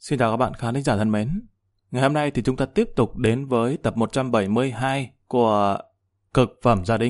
Xin chào các bạn khán giả thân mến. Ngày hôm nay thì chúng ta tiếp tục đến với tập 172 của Cực phẩm gia đình.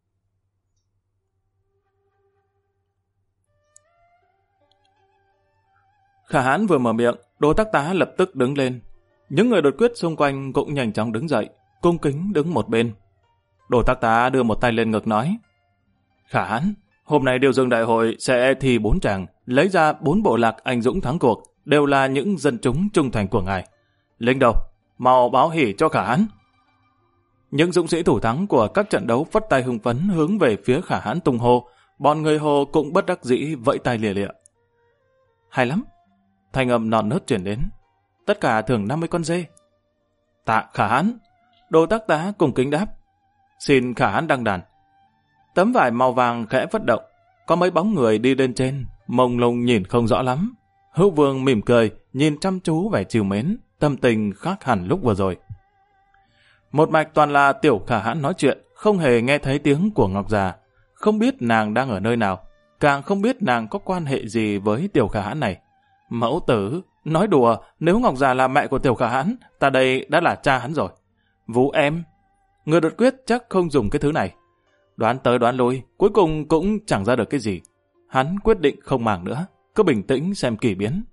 Khả Hãn vừa mở miệng, Đỗ Tác Tá lập tức đứng lên. Những người đột quyết xung quanh cũng nhanh chóng đứng dậy, cung kính đứng một bên. Đỗ Tác Tá đưa một tay lên ngực nói: Khả Hãn, hôm nay Điêu Dương Đại hội sẽ thi 4 tràng, lấy ra 4 bộ lạc anh dũng thắng cuộc, đều là những dân chúng trung thành của ngài. Linh Độc, mau báo hỉ cho Khả Hãn. Những dũng sĩ thủ thắng của các trận đấu phất tay hưng phấn hướng về phía Khả Hãn tung hô, bọn người hồ cũng bất đắc dĩ vẫy tay lìa lịa. Hay lắm, thanh âm non nớt truyền đến. Tất cả thưởng 50 con dê. Tạ Khả Hãn. Đỗ Tác Tá cùng kính đáp: Xin Khả Hãn đăng đàn. Tấm vải màu vàng khẽ phất động, có mấy bóng người đi lên trên, mông lung nhìn không rõ lắm. Hữu Vương mỉm cười, nhìn chăm chú vẻ trìu mến, tâm tình khác hẳn lúc vừa rồi. Một mạch toàn là Tiểu Khả Hãn nói chuyện, không hề nghe thấy tiếng của Ngọc Già, không biết nàng đang ở nơi nào, càng không biết nàng có quan hệ gì với Tiểu Khả Hãn này. Mẫu tử, nói đùa, nếu Ngọc Già là mẹ của Tiểu Khả Hãn, ta đây đã là cha hắn rồi. Vũ em, người đột quyết chắc không dùng cái thứ này. Đoán tới đoán lui, cuối cùng cũng chẳng ra được cái gì. Hắn quyết định không màng nữa, cứ bình tĩnh xem kỳ biến.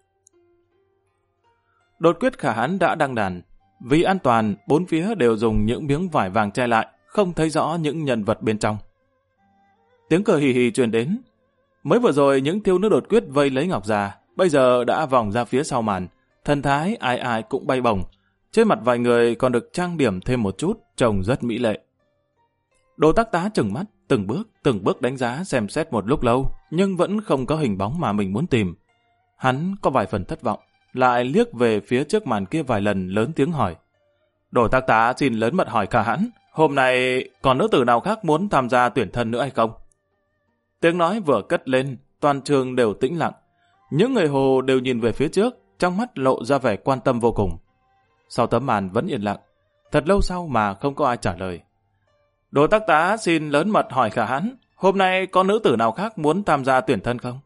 Đột quyết Khả Hãn đã đăng đàn. Vì an toàn, bốn phía đều dùng những miếng vải vàng che lại, không thấy rõ những nhân vật bên trong. Tiếng cười hì hì truyền đến. Mới vừa rồi những thiếu nữ đột quyết vây lấy Ngọc Già, bây giờ đã vòng ra phía sau màn. Thần thái ai ai cũng bay bổng. Trên mặt vài người còn được trang điểm thêm một chút, trông rất mỹ lệ. Đỗ Tác Tá trừng mắt, từng bước đánh giá xem xét một lúc lâu, nhưng vẫn không có hình bóng mà mình muốn tìm. Hắn có vài phần thất vọng, lại liếc về phía trước màn kia vài lần, lớn tiếng hỏi. Đỗ Tác Tá xin lớn mật hỏi Khả Hãn, hôm nay còn nữ tử nào khác muốn tham gia tuyển thân nữa hay không? Tiếng nói vừa cất lên, toàn trường đều tĩnh lặng. Những người hồ đều nhìn về phía trước, trong mắt lộ ra vẻ quan tâm vô cùng. Sau tấm màn vẫn yên lặng, thật lâu sau mà không có ai trả lời. Đỗ Tác Tá xin lớn mật hỏi Khả Hãn, hôm nay có nữ tử nào khác muốn tham gia tuyển thân không?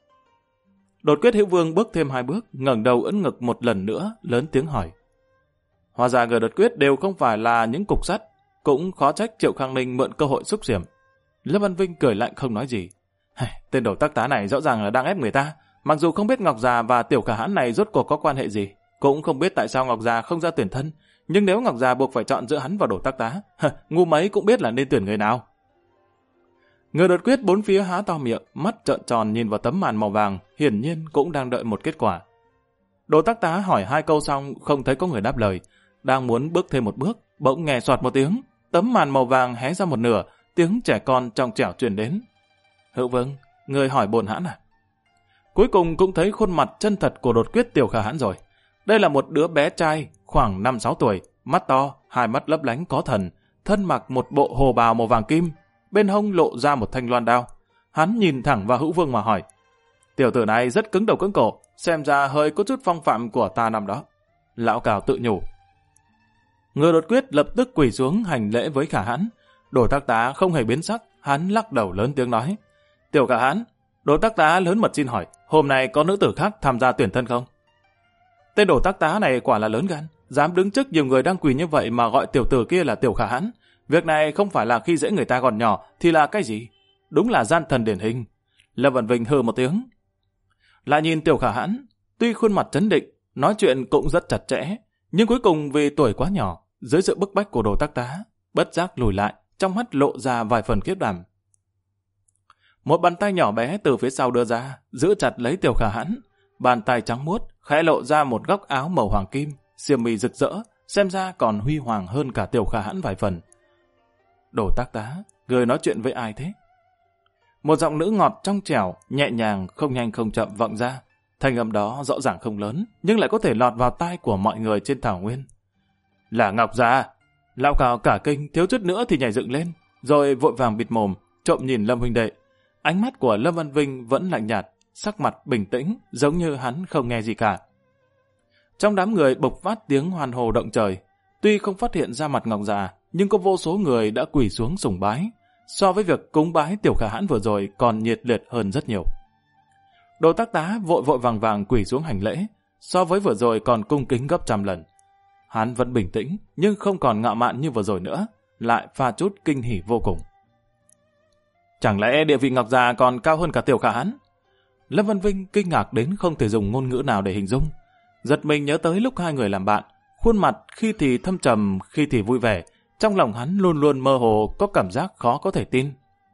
Đột quyết Hữu Vương bước thêm 2 bước, ngẩng đầu ưỡn ngực một lần nữa, lớn tiếng hỏi. Hóa ra người đột quyết đều không phải là những cục sắt, cũng khó trách Triệu Khang Ninh mượn cơ hội xúc xiểm. Lâm Văn Vinh cười lạnh không nói gì. Tên Đỗ Tác Tá này rõ ràng là đang ép người ta, mặc dù không biết Ngọc Già và Tiểu Khả Hãn này rốt cuộc có quan hệ gì, cũng không biết tại sao Ngọc Già không ra tuyển thân, nhưng nếu Ngọc Già buộc phải chọn giữa hắn và Đỗ Tác Tá, ngu mấy cũng biết là nên tuyển người nào. Người đột quyết bốn phía há to miệng, mắt trợn tròn nhìn vào tấm màn màu vàng, hiển nhiên cũng đang đợi một kết quả. Đỗ Tác Tá hỏi 2 câu xong, không thấy có người đáp lời, đang muốn bước thêm một bước, bỗng nghe xoạt một tiếng, tấm màn màu vàng hé ra một nửa, tiếng trẻ con trong trẻo truyền đến. Hữu Vương, người hỏi bổn Hãn à? Cuối cùng cũng thấy khuôn mặt chân thật của đột quyết Tiểu Khả Hãn rồi. Đây là một đứa bé trai, khoảng 5-6 tuổi, mắt to, 2 mắt lấp lánh có thần, thân mặc một bộ hồ bào màu vàng kim, bên hông lộ ra một thanh loan đao. Hắn nhìn thẳng vào Hữu Vương mà hỏi. Tiểu tử này rất cứng đầu cứng cổ, xem ra hơi có chút phong phạm của ta năm đó. Lão Cào tự nhủ. Người đột quyết lập tức quỳ xuống hành lễ với Khả Hãn. Đỗ Tác Tá không hề biến sắc, hắn lắc đầu lớn tiếng nói. Tiểu Khả Hãn, Đỗ Tác Tá lớn mật xin hỏi, hôm nay có nữ tử khác tham gia tuyển thân không? Tên Đỗ Tác Tá này quả là lớn gan, dám đứng trước nhiều người đang quỳ như vậy mà gọi tiểu tử kia là Tiểu Khả Hãn. Việc này không phải là khi dễ người ta còn nhỏ, thì là cái gì? Đúng là gian thần điển hình. Lâm Văn Vinh hừ một tiếng. Lại nhìn Tiểu Khả Hãn, tuy khuôn mặt trấn định, nói chuyện cũng rất chặt chẽ, nhưng cuối cùng vì tuổi quá nhỏ, dưới sự bức bách của Đỗ Tác Tá, bất giác lùi lại, trong mắt lộ ra vài phần khiếp đảm. Một bàn tay nhỏ bé từ phía sau đưa ra, giữ chặt lấy Tiểu Khả Hãn. Bàn tay trắng muốt khẽ lộ ra một góc áo màu hoàng kim, xiêm y rực rỡ, xem ra còn huy hoàng hơn cả Tiểu Khả Hãn vài phần. Đỗ Tác Tá, người nói chuyện với ai thế? Một giọng nữ ngọt trong trẻo, nhẹ nhàng, không nhanh không chậm vọng ra. Thanh âm đó rõ ràng không lớn, nhưng lại có thể lọt vào tai của mọi người trên thảo nguyên. Là Ngọc Già. Lão Cào cả kinh, thiếu chút nữa thì nhảy dựng lên, rồi vội vàng bịt mồm, trộm nhìn Lâm huynh đệ. Ánh mắt của Lâm Văn Vinh vẫn lạnh nhạt, sắc mặt bình tĩnh, giống như hắn không nghe gì cả. Trong đám người bộc phát tiếng hoan hô động trời. Tuy không phát hiện ra mặt Ngọc Già, nhưng có vô số người đã quỳ xuống sùng bái. So với việc cúng bái Tiểu Khả Hãn vừa rồi còn nhiệt liệt hơn rất nhiều. Đỗ Tác Tá vội vàng quỳ xuống hành lễ. so với vừa rồi còn cung kính gấp trăm lần. Hắn vẫn bình tĩnh, nhưng không còn ngạo mạn như vừa rồi nữa, lại pha chút kinh hỉ vô cùng. Chẳng lẽ địa vị Ngọc Già còn cao hơn cả Tiểu Khả Hãn? Lâm Vân Vinh kinh ngạc đến không thể dùng ngôn ngữ nào để hình dung. Giật mình nhớ tới lúc hai người làm bạn, khuôn mặt khi thì thâm trầm, khi thì vui vẻ, trong lòng hắn luôn luôn mơ hồ có cảm giác khó có thể tin.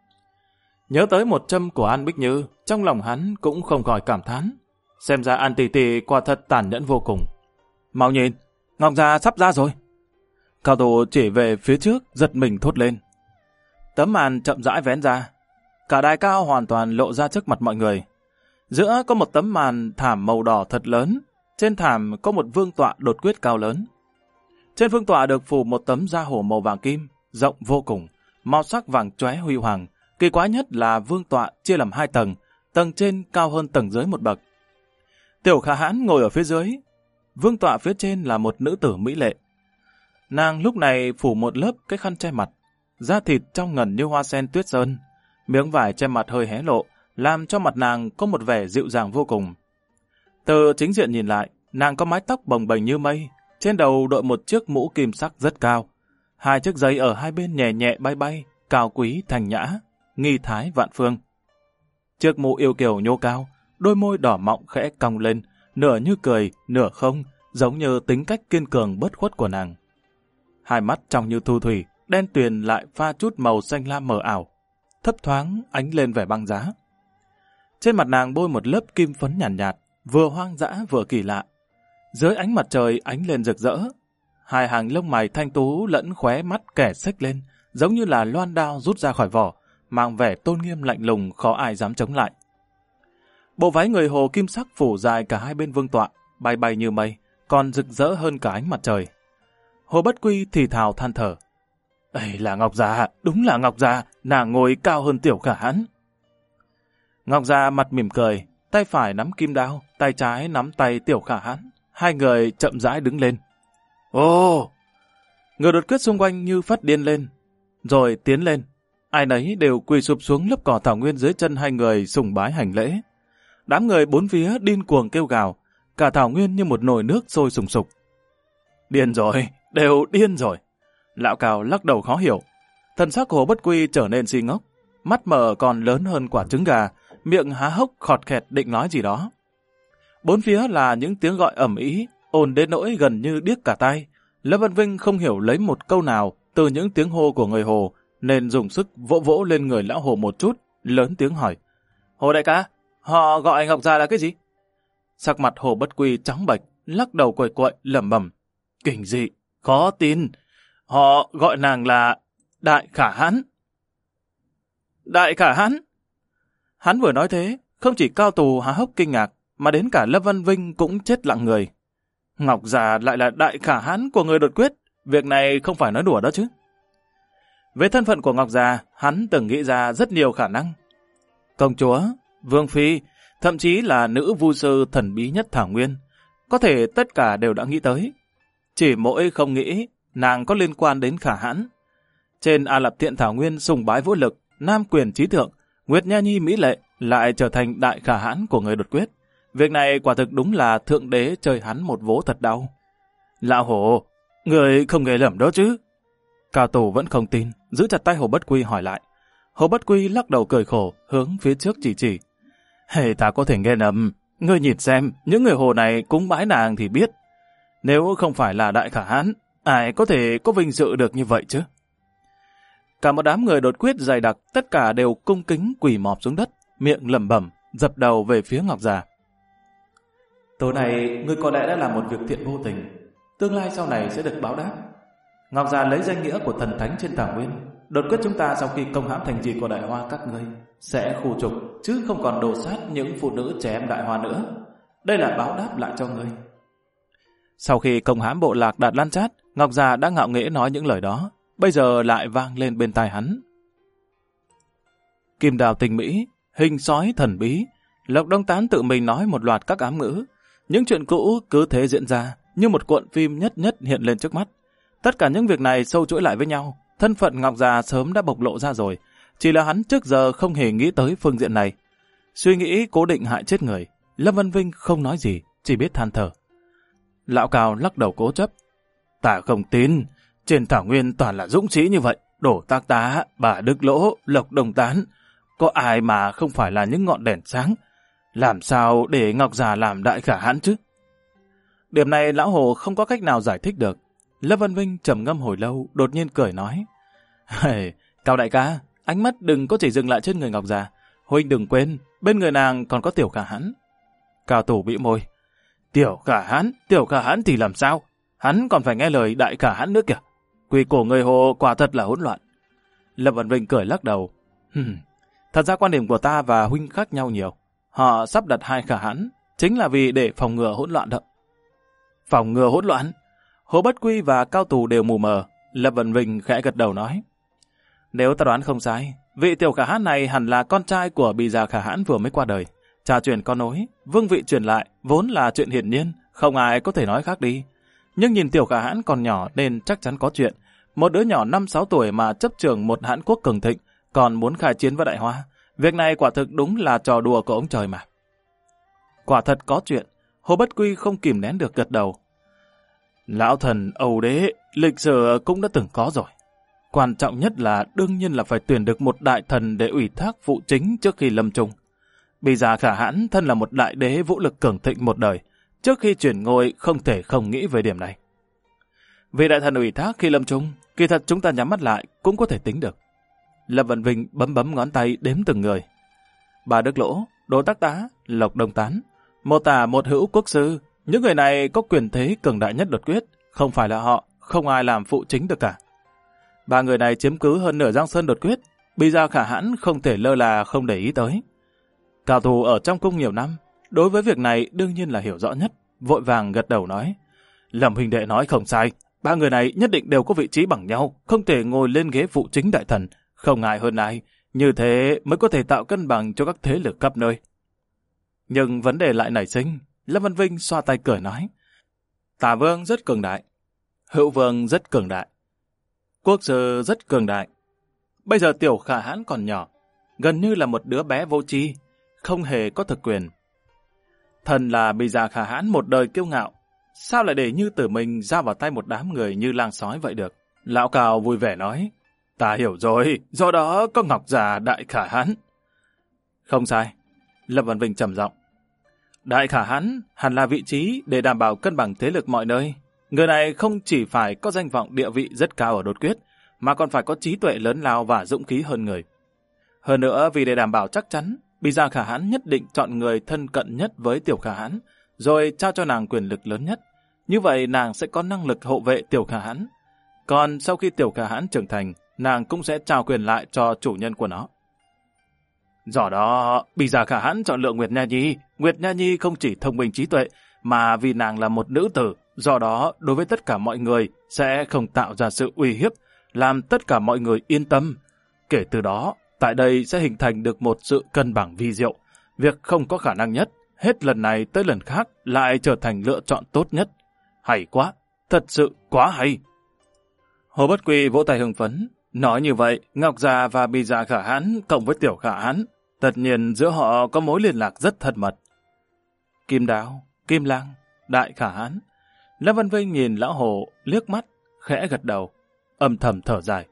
Nhớ tới một châm của An Bích Như, trong lòng hắn cũng không khỏi cảm thán. Xem ra An tỷ tỷ quả thật tàn nhẫn vô cùng. Mau nhìn, Ngọc Già sắp ra rồi. Cao thủ chỉ về phía trước, giật mình thốt lên. Tấm màn chậm rãi vén ra. Cả đài cao hoàn toàn lộ ra trước mặt mọi người. Giữa có một tấm màn thảm màu đỏ thật lớn. Trên thảm có một vương tọa đột quyết cao lớn. Trên vương tọa được phủ một tấm da hổ màu vàng kim, rộng vô cùng, màu sắc vàng chóe huy hoàng. Kỳ quái nhất là vương tọa chia làm 2 tầng, tầng trên cao hơn tầng dưới một bậc. Tiểu Khả Hãn ngồi ở phía dưới, vương tọa phía trên là một nữ tử mỹ lệ. Nàng lúc này phủ một lớp cái khăn che mặt, da thịt trong ngần như hoa sen tuyết sơn, miếng vải che mặt hơi hé lộ, làm cho mặt nàng có một vẻ dịu dàng vô cùng. Từ chính diện nhìn lại, nàng có mái tóc bồng bềnh như mây, trên đầu đội một chiếc mũ kim sắc rất cao, 2 chiếc giấy ở hai bên nhẹ nhẹ bay bay, cao quý thanh nhã, nghi thái vạn phương. Chiếc mũ yêu kiều nhô cao, đôi môi đỏ mọng khẽ cong lên, nửa như cười, nửa không, giống như tính cách kiên cường bất khuất của nàng. Hai mắt trong như thu thủy, đen tuyền lại pha chút màu xanh lam mờ ảo, thấp thoáng ánh lên vẻ băng giá. Trên mặt nàng bôi một lớp kim phấn nhàn nhạt, vừa hoang dã vừa kỳ lạ. Dưới ánh mặt trời ánh lên rực rỡ, 2 hàng lông mày thanh tú lẫn khóe mắt kẻ xếch lên, giống như là loan đao rút ra khỏi vỏ, mang vẻ tôn nghiêm lạnh lùng khó ai dám chống lại. Bộ váy người Hồ kim sắc phủ dài cả hai bên vương tọa, bay bay như mây, còn rực rỡ hơn cả ánh mặt trời. Hồ Bất Quy thì thào than thở. Ấy là Ngọc Già, đúng là Ngọc Già, nàng ngồi cao hơn Tiểu Khả Hãn. Ngọc Già mặt mỉm cười, tay phải nắm kim đao, tay trái nắm tay Tiểu Khả Hãn. Hai người chậm rãi đứng lên. Ồ! Người đột quyết xung quanh như phát điên lên, rồi tiến lên. Ai nấy đều quỳ sụp xuống lớp cỏ thảo nguyên dưới chân hai người sùng bái hành lễ. Đám người bốn phía điên cuồng kêu gào, cả thảo nguyên như một nồi nước sôi sùng sục. Điên rồi, đều điên rồi. Lão Cào lắc đầu khó hiểu. Thần sắc của Hồ Bất Quy trở nên si ngốc, mắt mở còn lớn hơn quả trứng gà, miệng há hốc khọt khẹt định nói gì đó. Bốn phía là những tiếng gọi ầm ĩ, ồn đến nỗi gần như điếc cả tai. Lâm Vân Vinh không hiểu lấy một câu nào từ những tiếng hô của người Hồ, nên dùng sức vỗ vỗ lên người lão Hồ một chút, lớn tiếng hỏi. Hồ đại ca, họ gọi Ngọc Già là cái gì? Sắc mặt Hồ Bất Quy trắng bệch, lắc đầu quậy quậy, lẩm bẩm. Kinh dị, khó tin. Họ gọi nàng là Đại Khả Hãn. Đại Khả Hãn? Hắn vừa nói thế, không chỉ Cao Tù há hốc kinh ngạc, mà đến cả Lâm Văn Vinh cũng chết lặng người. Ngọc Già lại là Đại Khả Hãn của người đột quyết, việc này không phải nói đùa đó chứ. Về thân phận của Ngọc Già, hắn từng nghĩ ra rất nhiều khả năng. Công chúa, vương phi, thậm chí là nữ vu sư thần bí nhất Thảo Nguyên, có thể tất cả đều đã nghĩ tới. Chỉ mỗi không nghĩ nàng có liên quan đến Khả Hãn. Trên A Lạp Thiện Thảo Nguyên sùng bái vũ lực, nam quyền trí thượng, Nguyệt Nha Nhi mỹ lệ lại trở thành Đại Khả Hãn của người đột quyết. Việc này quả thực đúng là thượng đế chơi hắn một vố thật đau. Lão Hồ, người không nghe lầm đó chứ? Cao Tù vẫn không tin, giữ chặt tay Hồ Bất Quy hỏi lại. Hồ Bất Quy lắc đầu cười khổ, hướng phía trước chỉ. Hey, ta có thể nghe lầm, ngươi nhìn xem, những người Hồ này cúng bái nàng thì biết. Nếu không phải là Đại Khả Hãn, ai có thể có vinh dự được như vậy chứ? Cả một đám người đột quyết dày đặc, tất cả đều cung kính quỳ mọp xuống đất, miệng lẩm bẩm, dập đầu về phía Ngọc Già. Tối nay, ngươi có lẽ đã làm một việc thiện vô tình, tương lai sau này sẽ được báo đáp. Ngọc Già lấy danh nghĩa của thần thánh trên Thảo Nguyên, đột quyết chúng ta sau khi công hãm thành trì của Đại Hoa các ngươi sẽ khu trục, chứ không còn đổ sát những phụ nữ trẻ em Đại Hoa nữa. Đây là báo đáp lại cho ngươi. Sau khi công hãm bộ lạc Đạt Lan Chát, Ngọc Già đã ngạo nghễ nói những lời đó, bây giờ lại vang lên bên tai hắn. Kim đào tình mỹ, hình sói thần bí, Lộc Đông Tán tự mình nói một loạt các ám ngữ. Những chuyện cũ cứ thế diễn ra, như một cuộn phim nhất nhất hiện lên trước mắt. Tất cả những việc này sâu chuỗi lại với nhau, thân phận Ngọc Già sớm đã bộc lộ ra rồi, chỉ là hắn trước giờ không hề nghĩ tới phương diện này. Suy nghĩ cố định hại chết người, Lâm Văn Vinh không nói gì, chỉ biết than thở. Lão Cao lắc đầu cố chấp. Ta không tin, trên thảo nguyên toàn là dũng sĩ như vậy. Đổ Tác Tá, Bà Đức Lỗ, Lộc Đồng Tán. Có ai mà không phải là những ngọn đèn sáng? Làm sao để Ngọc Già làm đại khả hãn chứ? Điểm này Lão Hồ không có cách nào giải thích được. Lâm Văn Vinh trầm ngâm hồi lâu, đột nhiên cười nói. Cao đại ca, ánh mắt đừng có chỉ dừng lại trên người Ngọc Già. Huynh đừng quên, bên người nàng còn có Tiểu Khả Hãn. Cao Thủ bĩu môi. Tiểu Khả Hãn thì làm sao? Hắn còn phải nghe lời đại khả hãn nữa kìa. Quy củ người Hồ quả thật là hỗn loạn. Lâm Văn Vinh cười lắc đầu. Thật ra quan điểm của ta và huynh khác nhau nhiều. Họ sắp đặt hai khả hãn chính là vì để phòng ngừa hỗn loạn đó. Phòng ngừa hỗn loạn? Hồ Bất Quy và Cao Tù đều mù mờ. Lâm Văn Vinh khẽ gật đầu nói. Nếu ta đoán không sai, vị Tiểu Khả Hãn này hẳn là con trai của Bì Già Khả Hãn vừa mới qua đời. Cha truyền con nối, vương vị truyền lại, vốn là chuyện hiển nhiên, không ai có thể nói khác đi. Nhưng nhìn Tiểu Khả Hãn còn nhỏ nên chắc chắn có chuyện. Một đứa nhỏ 5-6 tuổi mà chấp trưởng một Hãn quốc cường thịnh, còn muốn khai chiến với Đại Hoa. Việc này quả thực đúng là trò đùa của ông trời mà. Quả thật có chuyện. Hồ Bất Quy không kìm nén được gật đầu. Lão thần Âu Đế, lịch sử cũng đã từng có rồi. Quan trọng nhất là đương nhiên là phải tuyển được một đại thần để ủy thác phụ chính trước khi lâm chung. Bì Già Khả Hãn thân là một đại đế vũ lực cường thịnh một đời. Trước khi chuyển ngôi không thể không nghĩ về điểm này. Vì đại thần ủy thác khi lâm chung, kỳ thật chúng ta nhắm mắt lại cũng có thể tính được. Lâm Văn Vinh bấm ngón tay đếm từng người. Bà Đức Lỗ, Đỗ Tác Tá, Lộc Đồng Tán, một tả một hữu quốc sư. Những người này có quyền thế cường đại nhất đột quyết. Không phải là họ, không ai làm phụ chính được cả. Ba người này chiếm cứ hơn nửa Giang Sơn đột quyết. Bì Già Khả Hãn không thể lơ là không để ý tới. Cao Thủ ở trong cung nhiều năm, đối với việc này đương nhiên là hiểu rõ nhất, vội vàng gật đầu nói. Lâm huynh đệ nói không sai, ba người này nhất định đều có vị trí bằng nhau, không thể ngồi lên ghế phụ chính đại thần, không ngại hơn ai, như thế mới có thể tạo cân bằng cho các thế lực khắp nơi. Nhưng vấn đề lại nảy sinh, Lâm Văn Vinh xoa tay cười nói. Tả Vương rất cường đại, Hữu Vương rất cường đại, Quốc sư rất cường đại. Bây giờ Tiểu Khả Hãn còn nhỏ, gần như là một đứa bé vô tri, không hề có thực quyền. Thần là Bì Già Khả Hãn một đời kiêu ngạo, sao lại để Như Tử mình ra vào tay một đám người như lang sói vậy được? Lão Cao vui vẻ nói, ta hiểu rồi, do đó có Ngọc Già Đại Khả Hãn. Không sai, Lâm Văn Vinh trầm giọng. Đại Khả Hãn hẳn là vị trí để đảm bảo cân bằng thế lực mọi nơi. Người này không chỉ phải có danh vọng địa vị rất cao ở đột quyết, mà còn phải có trí tuệ lớn lao và dũng khí hơn người. Hơn nữa, vì để đảm bảo chắc chắn, Bì Già Khả Hãn nhất định chọn người thân cận nhất với Tiểu Khả Hãn, rồi trao cho nàng quyền lực lớn nhất. Như vậy nàng sẽ có năng lực hộ vệ Tiểu Khả Hãn. Còn sau khi Tiểu Khả Hãn trưởng thành, nàng cũng sẽ trao quyền lại cho chủ nhân của nó. Do đó, Bì Già Khả Hãn chọn lựa Nguyệt Nha Nhi. Nguyệt Nha Nhi không chỉ thông minh trí tuệ, mà vì nàng là một nữ tử, do đó đối với tất cả mọi người sẽ không tạo ra sự uy hiếp, làm tất cả mọi người yên tâm. Kể từ đó, tại đây sẽ hình thành được một sự cân bằng vi diệu. Việc không có khả năng nhất, hết lần này tới lần khác lại trở thành lựa chọn tốt nhất. Hay quá, thật sự quá hay. Hồ Bất Quy vỗ tay hưng phấn. Nói như vậy, Ngọc Già và Bì Già Khả Hãn cộng với Tiểu Khả Hãn, tất nhiên giữa họ có mối liên lạc rất thân mật. Kim Đao, Kim Lang, Đại Khả Hãn. Lâm Văn Vinh nhìn Lão Hồ liếc mắt, khẽ gật đầu, âm thầm thở dài.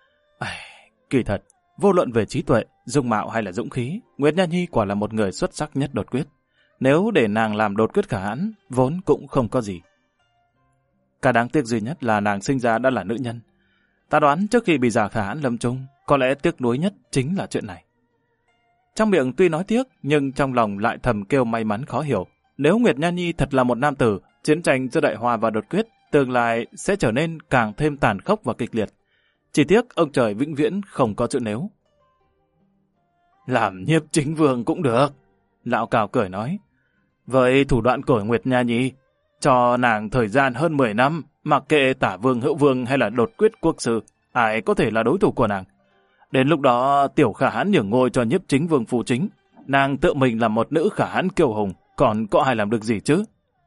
Kỳ thật, vô luận về trí tuệ, dung mạo hay là dũng khí, Nguyệt Nha Nhi quả là một người xuất sắc nhất đột quyết. Nếu để nàng làm đột quyết Khả Hãn, vốn cũng không có gì. Cả đáng tiếc duy nhất là nàng sinh ra đã là nữ nhân. Ta đoán trước khi Bì Già Khả Hãn lâm chung, có lẽ tiếc nuối nhất chính là chuyện này. Trong miệng tuy nói tiếc, nhưng trong lòng lại thầm kêu may mắn khó hiểu. Nếu Nguyệt Nha Nhi thật là một nam tử, chiến tranh giữa Đại Hoa và đột quyết, tương lai sẽ trở nên càng thêm tàn khốc và kịch liệt. Chỉ tiếc ông trời vĩnh viễn không có chữ nếu. Làm nhiếp chính vương cũng được. Lão Cao cười nói. Với thủ đoạn của Nguyệt Nha Nhi, cho nàng thời gian hơn 10 năm, mặc kệ Tả Vương, Hữu Vương hay là đột quyết quốc sư, ai có thể là đối thủ của nàng. Đến lúc đó Tiểu Khả Hãn nhường ngôi cho nhiếp chính vương phụ chính. Nàng tự mình là một nữ Khả Hãn kiêu hùng, còn có ai làm được gì chứ?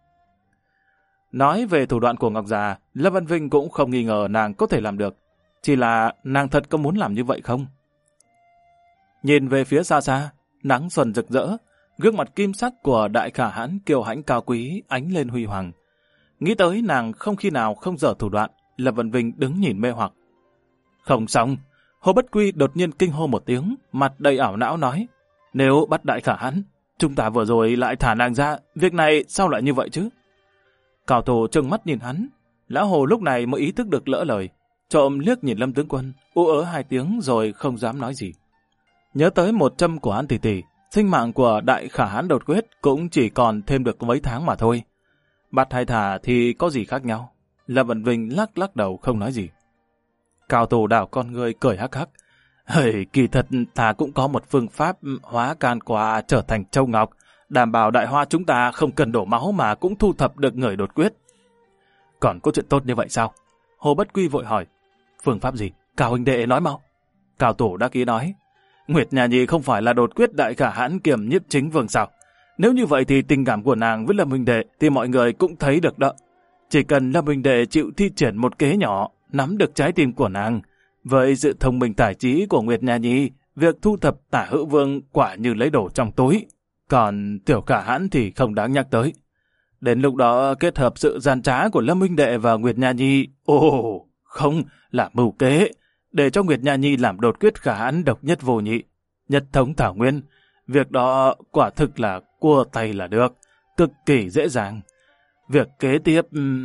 Nói về thủ đoạn của Ngọc Già, Lâm Văn Vinh cũng không nghi ngờ nàng có thể làm được. Chỉ là nàng thật có muốn làm như vậy không? Nhìn về phía xa xa, nắng xuân rực rỡ, gương mặt kim sắc của Đại Khả Hãn kiêu hãnh cao quý ánh lên huy hoàng. Nghĩ tới nàng không khi nào không dở thủ đoạn, Lâm Vân Vinh đứng nhìn mê hoặc. Không xong, Hồ Bất Quy đột nhiên kinh hô một tiếng, mặt đầy ảo não nói, nếu bắt Đại Khả Hãn, chúng ta vừa rồi lại thả nàng ra, việc này sao lại như vậy chứ? Cao thủ trừng mắt nhìn hắn, lão Hồ lúc này mới ý thức được lỡ lời, trộm liếc nhìn Lâm tướng quân, ú ớ 2 tiếng rồi không dám nói gì. Nhớ tới một châm của hắn tỷ tỷ, sinh mạng của Đại Khả Hãn đột quyết cũng chỉ còn thêm được mấy tháng mà thôi. Bắt hay thả thì có gì khác nhau? Lâm Vân Vinh lắc lắc đầu không nói gì. Cao thủ đảo con người cười hắc hắc. Kỳ thật thà cũng có một phương pháp hóa can quả trở thành châu ngọc, đảm bảo Đại Hoa chúng ta không cần đổ máu mà cũng thu thập được người đột quyết. Còn có chuyện tốt như vậy sao? Hồ Bất Quy vội hỏi. Phương pháp gì? Cao huynh đệ nói mau. Cao thủ đắc ý nói. Nguyệt Nha Nhi không phải là đột quyết Đại Khả Hãn kiềm nhiếp chính vương sao? Nếu như vậy thì tình cảm của nàng với Lâm huynh đệ thì mọi người cũng thấy được đó. Chỉ cần Lâm huynh đệ chịu thi triển một kế nhỏ, nắm được trái tim của nàng, với sự thông minh tài trí của Nguyệt Nha Nhi, việc thu thập Tả Hữu Vương quả như lấy đồ trong túi. Còn Tiểu Khả Hãn thì không đáng nhắc tới. Đến lúc đó kết hợp sự gian trá của Lâm huynh đệ và Nguyệt Nha Nhi, không là mưu kế, để cho Nguyệt Nha Nhi làm đột quyết Khả Hãn độc nhất vô nhị, nhất thống Thảo Nguyên. Việc đó quả thực là cua tay là được, cực kỳ dễ dàng. Việc kế tiếp...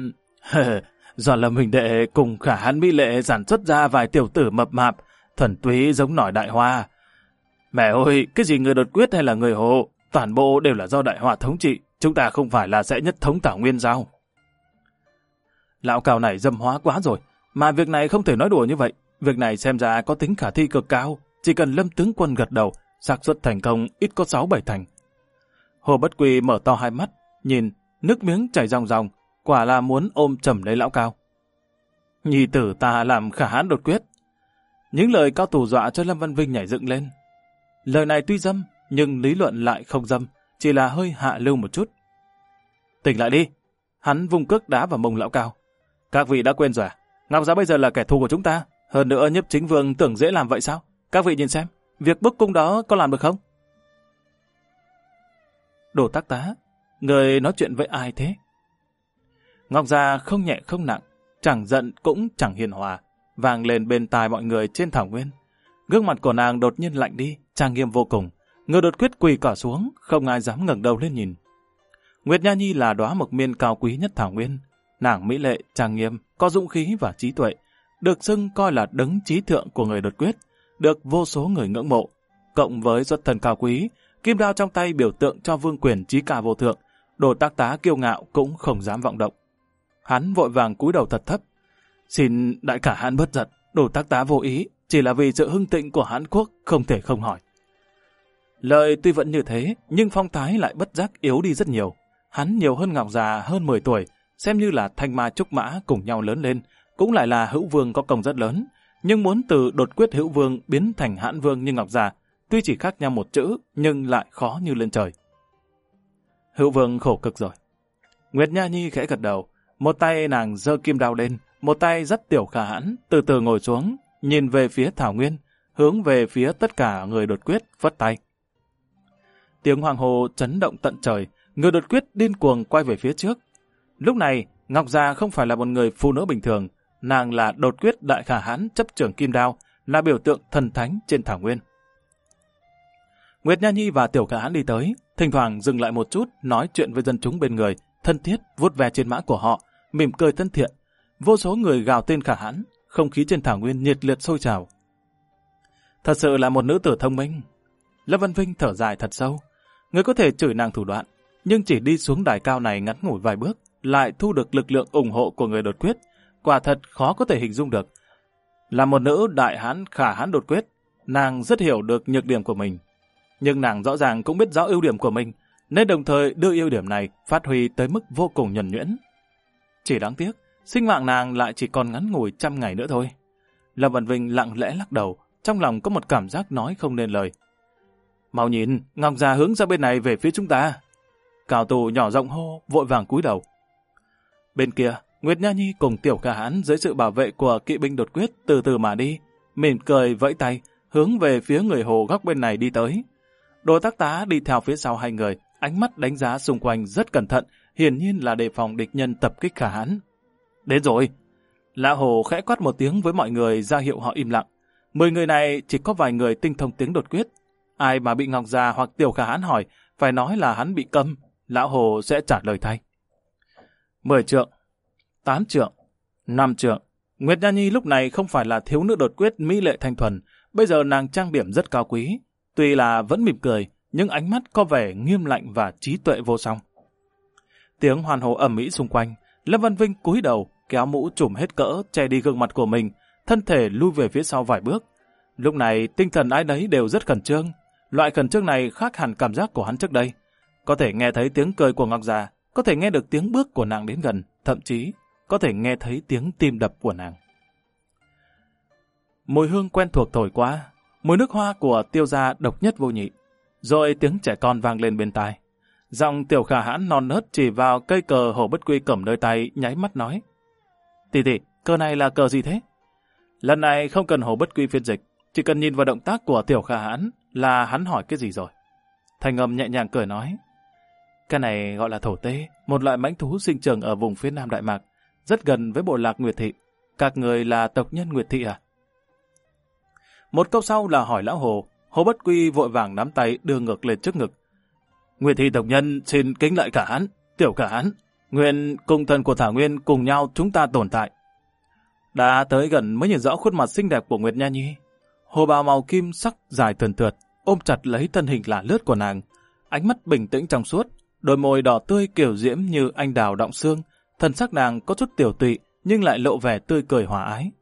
do Lâm huynh đệ cùng Khả Hãn mỹ lệ sản xuất ra vài tiểu tử mập mạp, thuần túy giống nổi Đại Hoa. Mẹ ơi, cái gì người đột quyết hay là người Hồ, toàn bộ đều là do Đại Hoa thống trị, chúng ta không phải là sẽ nhất thống Thảo Nguyên sao? Lão Cao này dâm hóa quá rồi, mà việc này không thể nói đùa như vậy. Việc này xem ra có tính khả thi cực cao, chỉ cần Lâm tướng quân gật đầu, xác suất thành công ít có 6-7 thành. Hồ Bất Quy mở to hai mắt, nhìn, nước miếng chảy ròng ròng, quả là muốn ôm chầm lấy lão Cao. Nhi tử ta làm Khả Hãn đột quyết. Những lời cao thủ dọa cho Lâm Văn Vinh nhảy dựng lên. Lời này tuy dâm, nhưng lý luận lại không dâm, chỉ là hơi hạ lưu một chút. Tỉnh lại đi. Hắn vung cước đá vào mông lão Cao. Các vị đã quên rồi à? Ngọc Giá bây giờ là kẻ thù của chúng ta. Hơn nữa Nhiếp Chính Vương tưởng dễ làm vậy sao? Các vị nhìn xem, việc bức cung đó có làm được không? Đồ Tác Tá, người nói chuyện với ai thế? Ngọc Gia không nhẹ không nặng, chẳng giận cũng chẳng hiền hòa, vang lên bên tai mọi người trên thảo nguyên. Gương mặt của nàng đột nhiên lạnh đi, trang nghiêm vô cùng. Người đột quyết quỳ cả xuống, không ai dám ngẩng đầu lên nhìn. Nguyệt Nha Nhi là đóa mộc miên cao quý nhất thảo nguyên. Nàng mỹ lệ, trang nghiêm, có dũng khí và trí tuệ, được xưng coi là đấng trí thượng của người đột quyết, được vô số người ngưỡng mộ. Cộng với xuất thân cao quý, kim đao trong tay biểu tượng cho vương quyền trí cao vô thượng, Đồ Tác Tá kiêu ngạo cũng không dám vọng động. Hắn vội vàng cúi đầu thật thấp. Xin Đại Khả Hãn bớt giận, Đồ Tác Tá vô ý, chỉ là vì sự hưng thịnh của Hán Quốc không thể không hỏi. Lời tuy vẫn như thế, nhưng phong thái lại bất giác yếu đi rất nhiều. Hắn nhiều hơn Ngọc Già hơn 10 tuổi, xem như là thanh ma trúc mã cùng nhau lớn lên, cũng lại là hữu vương có công rất lớn. Nhưng muốn từ đột quyết hữu vương biến thành Hãn vương như Ngọc Già, tuy chỉ khác nhau một chữ, nhưng lại khó như lên trời. Hữu vương khổ cực rồi. Nguyệt Nha Nhi khẽ gật đầu, một tay nàng giơ kim đao lên, một tay dắt Tiểu Khả Hãn từ từ ngồi xuống, nhìn về phía thảo nguyên, hướng về phía tất cả người đột quyết, phất tay. Tiếng hoàng hô chấn động tận trời, người đột quyết điên cuồng quay về phía trước. Lúc này, Ngọc Già không phải là một người phụ nữ bình thường, nàng là đột quyết Đại Khả Hãn chấp trưởng kim đao, là biểu tượng thần thánh trên thảo nguyên. Nguyệt Nha Nhi và Tiểu Khả Hãn đi tới, thỉnh thoảng dừng lại một chút, nói chuyện với dân chúng bên người, thân thiết vuốt ve trên mã của họ, mỉm cười thân thiện. Vô số người gào tên Khả Hãn, không khí trên thảo nguyên nhiệt liệt sôi trào. Thật sự là một nữ tử thông minh. Lâm Văn Vinh thở dài thật sâu. Người có thể chửi nàng thủ đoạn, nhưng chỉ đi xuống đài cao này ngắn ngủi vài bước, lại thu được lực lượng ủng hộ của người đột quyết, quả thật khó có thể hình dung được. Là một nữ đại hán Khả Hãn đột quyết, nàng rất hiểu được nhược điểm của mình. Nhưng nàng rõ ràng cũng biết rõ ưu điểm của mình, nên đồng thời đưa ưu điểm này phát huy tới mức vô cùng nhuần nhuyễn. Chỉ đáng tiếc, sinh mạng nàng lại chỉ còn ngắn ngủi 100 ngày nữa thôi. Lâm Văn Vinh lặng lẽ lắc đầu, trong lòng có một cảm giác nói không nên lời. Mau nhìn, Ngọc Già hướng ra bên này về phía chúng ta. Cao thủ nhỏ giọng hô, vội vàng cúi đầu. Bên kia, Nguyệt Nha Nhi cùng Tiểu Khả Hãn dưới sự bảo vệ của kỵ binh đột quyết từ từ mà đi, mỉm cười vẫy tay, hướng về phía người Hồ góc bên này đi tới. Đồ Tác Tá đi theo phía sau hai người, ánh mắt đánh giá xung quanh rất cẩn thận hiển nhiên là đề phòng địch nhân tập kích Khả Hãn. Đến rồi! Lão Hồ khẽ quát một tiếng với mọi người ra hiệu họ im lặng. 10 người này chỉ có vài người tinh thông tiếng đột quyết. Ai mà bị Ngọc Già hoặc Tiểu Khả Hãn hỏi, phải nói là hắn bị câm, Lão Hồ sẽ trả lời thay. 10 trượng, 8 trượng, 5 trượng. Nguyệt Nha Nhi lúc này không phải là thiếu nữ đột quyết mỹ lệ thanh thuần, bây giờ nàng trang điểm rất cao quý. Tuy là vẫn mỉm cười, nhưng ánh mắt có vẻ nghiêm lạnh và trí tuệ vô song. Tiếng hoan hô ầm ĩ xung quanh, Lâm Văn Vinh cúi đầu, kéo mũ trùm hết cỡ, che đi gương mặt của mình, thân thể lui về phía sau vài bước. Lúc này tinh thần ai nấy đều rất khẩn trương. Loại khẩn trương này khác hẳn cảm giác của hắn trước đây. Có thể nghe thấy tiếng cười của Ngọc Già, có thể nghe được tiếng bước của nàng đến gần, thậm chí có thể nghe thấy tiếng tim đập của nàng. Mùi hương quen thuộc thổi qua, mùi nước hoa của Tiêu gia độc nhất vô nhị. Rồi tiếng trẻ con vang lên bên tai. Giọng Tiểu Khả Hãn non nớt chỉ vào cây cờ Hồ Bất Quy cầm nơi tay, nháy mắt nói: Tỷ tỷ, cờ này là cờ gì thế? Lần này không cần Hồ Bất Quy phiên dịch, chỉ cần nhìn vào động tác của Tiểu Khả Hãn là hắn hỏi cái gì rồi. Thanh âm nhẹ nhàng cười nói: Cái này gọi là thổ tê, một loại mãnh thú sinh trưởng ở vùng phía Nam Đại Mạc, rất gần với bộ lạc Nguyệt Thị. Các người là tộc nhân Nguyệt Thị à? Một câu sau là hỏi lão Hồ. Hồ Bất Quy vội vàng nắm tay đưa ngược lên trước ngực. Nguyệt Thị tộc nhân xin kính lại Khả Hãn, Tiểu Khả Hãn, nguyện cùng thần của Thảo Nguyên cùng nhau chúng ta tồn tại. Đã tới gần mới nhìn rõ khuôn mặt xinh đẹp của Nguyệt Nha Nhi. Hồ bào màu kim sắc dài thườn thượt, ôm chặt lấy thân hình lả lướt của nàng, ánh mắt bình tĩnh trong suốt, đôi môi đỏ tươi kiểu diễm như anh đào đọng xương, thân sắc nàng có chút tiểu tụy nhưng lại lộ vẻ tươi cười hòa ái.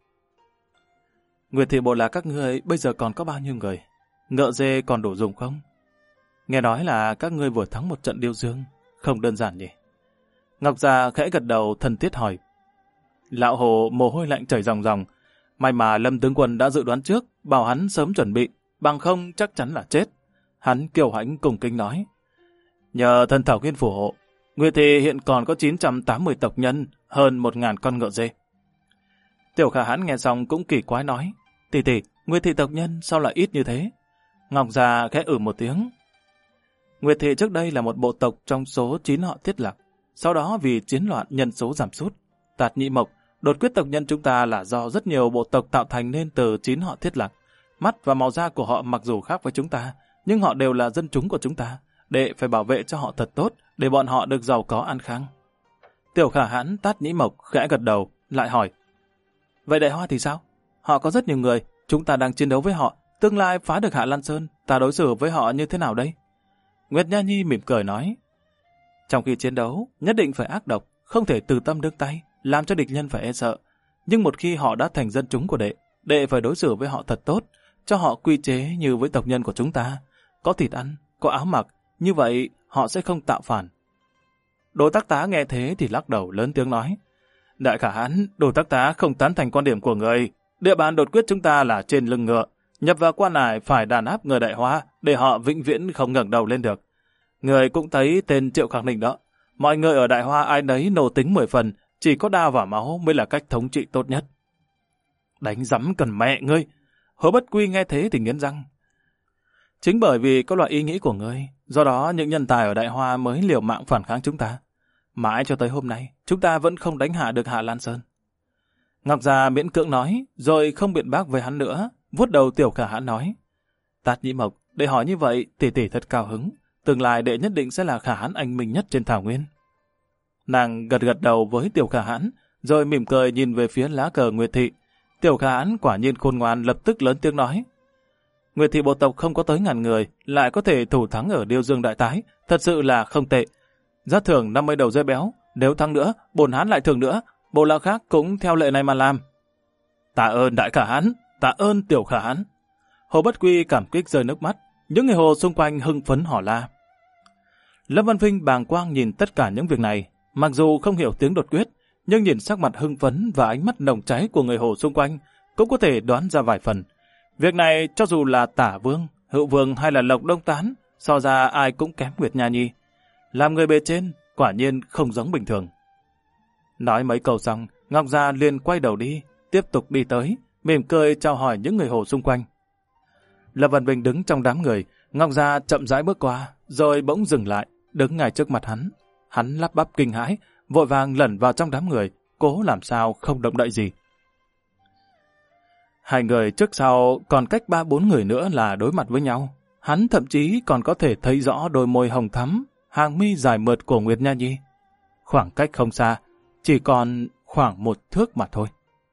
Nguyệt Thị bộ lạc các ngươi bây giờ còn có bao nhiêu người? Ngựa dê còn đủ dùng không? Nghe nói là các ngươi vừa thắng một trận điêu dương, không đơn giản nhỉ? Ngọc Già khẽ gật đầu thân thiết hỏi. Lão Hồ mồ hôi lạnh chảy ròng ròng. May mà Lâm tướng quân đã dự đoán trước, bảo hắn sớm chuẩn bị, bằng không chắc chắn là chết. Hắn kiêu hãnh cùng kính nói: Nhờ thần Thảo Nguyên phù hộ, Nguyệt Thị hiện còn có 980 tộc nhân, hơn 1.000 con ngựa dê. Tiểu Khả Hãn nghe xong cũng kỳ quái nói: Tỷ tỷ, Nguyệt Thị tộc nhân sao lại ít như thế? Ngọc Già khẽ một tiếng. Nguyệt Thị trước đây là một bộ tộc trong số 9 họ Thiết Lạc, sau đó vì chiến loạn nhân số giảm sút. Tạt Nhị Mộc, đột quyết tộc nhân chúng ta là do rất nhiều bộ tộc tạo thành nên từ 9 họ Thiết Lạc. Mắt và màu da của họ mặc dù khác với chúng ta, nhưng họ đều là dân chúng của chúng ta. Đệ phải bảo vệ cho họ thật tốt, để bọn họ được giàu có an khang. Tiểu Khả Hãn Tát Nhĩ Mộc khẽ gật đầu, lại hỏi: Vậy Đại Hoa thì sao? Họ có rất nhiều người, chúng ta đang chiến đấu với họ, tương lai phá được Hạ Lan Sơn, ta đối xử với họ như thế nào đây? Nguyệt Nha Nhi mỉm cười nói: Trong khi chiến đấu, nhất định phải ác độc, không thể từ tâm đương tay, làm cho địch nhân phải e sợ. Nhưng một khi họ đã thành dân chúng của đệ, đệ phải đối xử với họ thật tốt, cho họ quy chế như với tộc nhân của chúng ta, có thịt ăn, có áo mặc, như vậy họ sẽ không tạo phản. Đồ Tác Tá nghe thế thì lắc đầu lớn tiếng nói: Đại Khả Hãn, Đồ Tác Tá không tán thành quan điểm của người. Địa bàn đột quyết chúng ta là trên lưng ngựa, nhập vào quan ải phải đàn áp người Đại Hoa để họ vĩnh viễn không ngẩng đầu lên được. Người cũng thấy tên Triệu Khẳng Định đó. Mọi người ở Đại Hoa ai nấy nổ tính 10 phần, chỉ có đao và máu mới là cách thống trị tốt nhất. Đánh rắm cần mẹ ngươi! Hồ Bất Quy nghe thế thì nghiến răng. Chính bởi vì có loại ý nghĩ của ngươi, do đó những nhân tài ở Đại Hoa mới liều mạng phản kháng chúng ta. Mãi cho tới hôm nay, chúng ta vẫn không đánh hạ được Hạ Lan Sơn. Ngọc Già miễn cưỡng nói, rồi không biện bác với hắn nữa, vuốt đầu Tiểu Khả Hãn nói: Tát Nhĩ Mộc, để hỏi như vậy, tỷ tỷ thật cao hứng. Tương lai đệ nhất định sẽ là Khả Hãn anh minh nhất trên Thảo Nguyên. Nàng gật gật đầu với Tiểu Khả Hãn, rồi mỉm cười nhìn về phía lá cờ Nguyệt Thị. Tiểu Khả Hãn quả nhiên khôn ngoan, lập tức lớn tiếng nói: Nguyệt Thị bộ tộc không có tới 1000 người, lại có thể thủ thắng ở Điêu Dương Đại Tái, thật sự là không tệ. Giá thưởng 50 đầu dê béo, nếu thắng nữa, bổn Hán lại thưởng nữa, bộ lạc khác cũng theo lệ này mà làm. Tạ ơn Đại Khả Hãn, tạ ơn Tiểu Khả Hãn. Hồ Bất Quy cảm kích rơi nước mắt, những người hồ xung quanh hưng phấn hò la. Lâm Văn Vinh bàng quang nhìn tất cả những việc này, mặc dù không hiểu tiếng đột quyết, nhưng nhìn sắc mặt hưng phấn và ánh mắt nồng cháy của người hồ xung quanh, cũng có thể đoán ra vài phần. Việc này cho dù là Tả Vương, Hữu Vương hay là Lộc Đông Tán, so ra ai cũng kém Nguyệt Nha Nhi. Làm người bề trên, quả nhiên không giống bình thường. Nói mấy câu xong, Ngọc Gia liền quay đầu đi, tiếp tục đi tới, mỉm cười chào hỏi những người hồ xung quanh. Lâm Văn Vinh đứng trong đám người, Ngọc Gia chậm rãi bước qua, rồi bỗng dừng lại, đứng ngay trước mặt hắn. Hắn lắp bắp kinh hãi, vội vàng lẩn vào trong đám người, cố làm sao không động đậy gì. Hai người trước sau còn cách 3-4 người nữa là đối mặt với nhau. Hắn thậm chí còn có thể thấy rõ đôi môi hồng thắm, hàng mi dài mượt của Nguyệt Nha Nhi. Khoảng cách không xa, chỉ còn khoảng 1 thước mà thôi.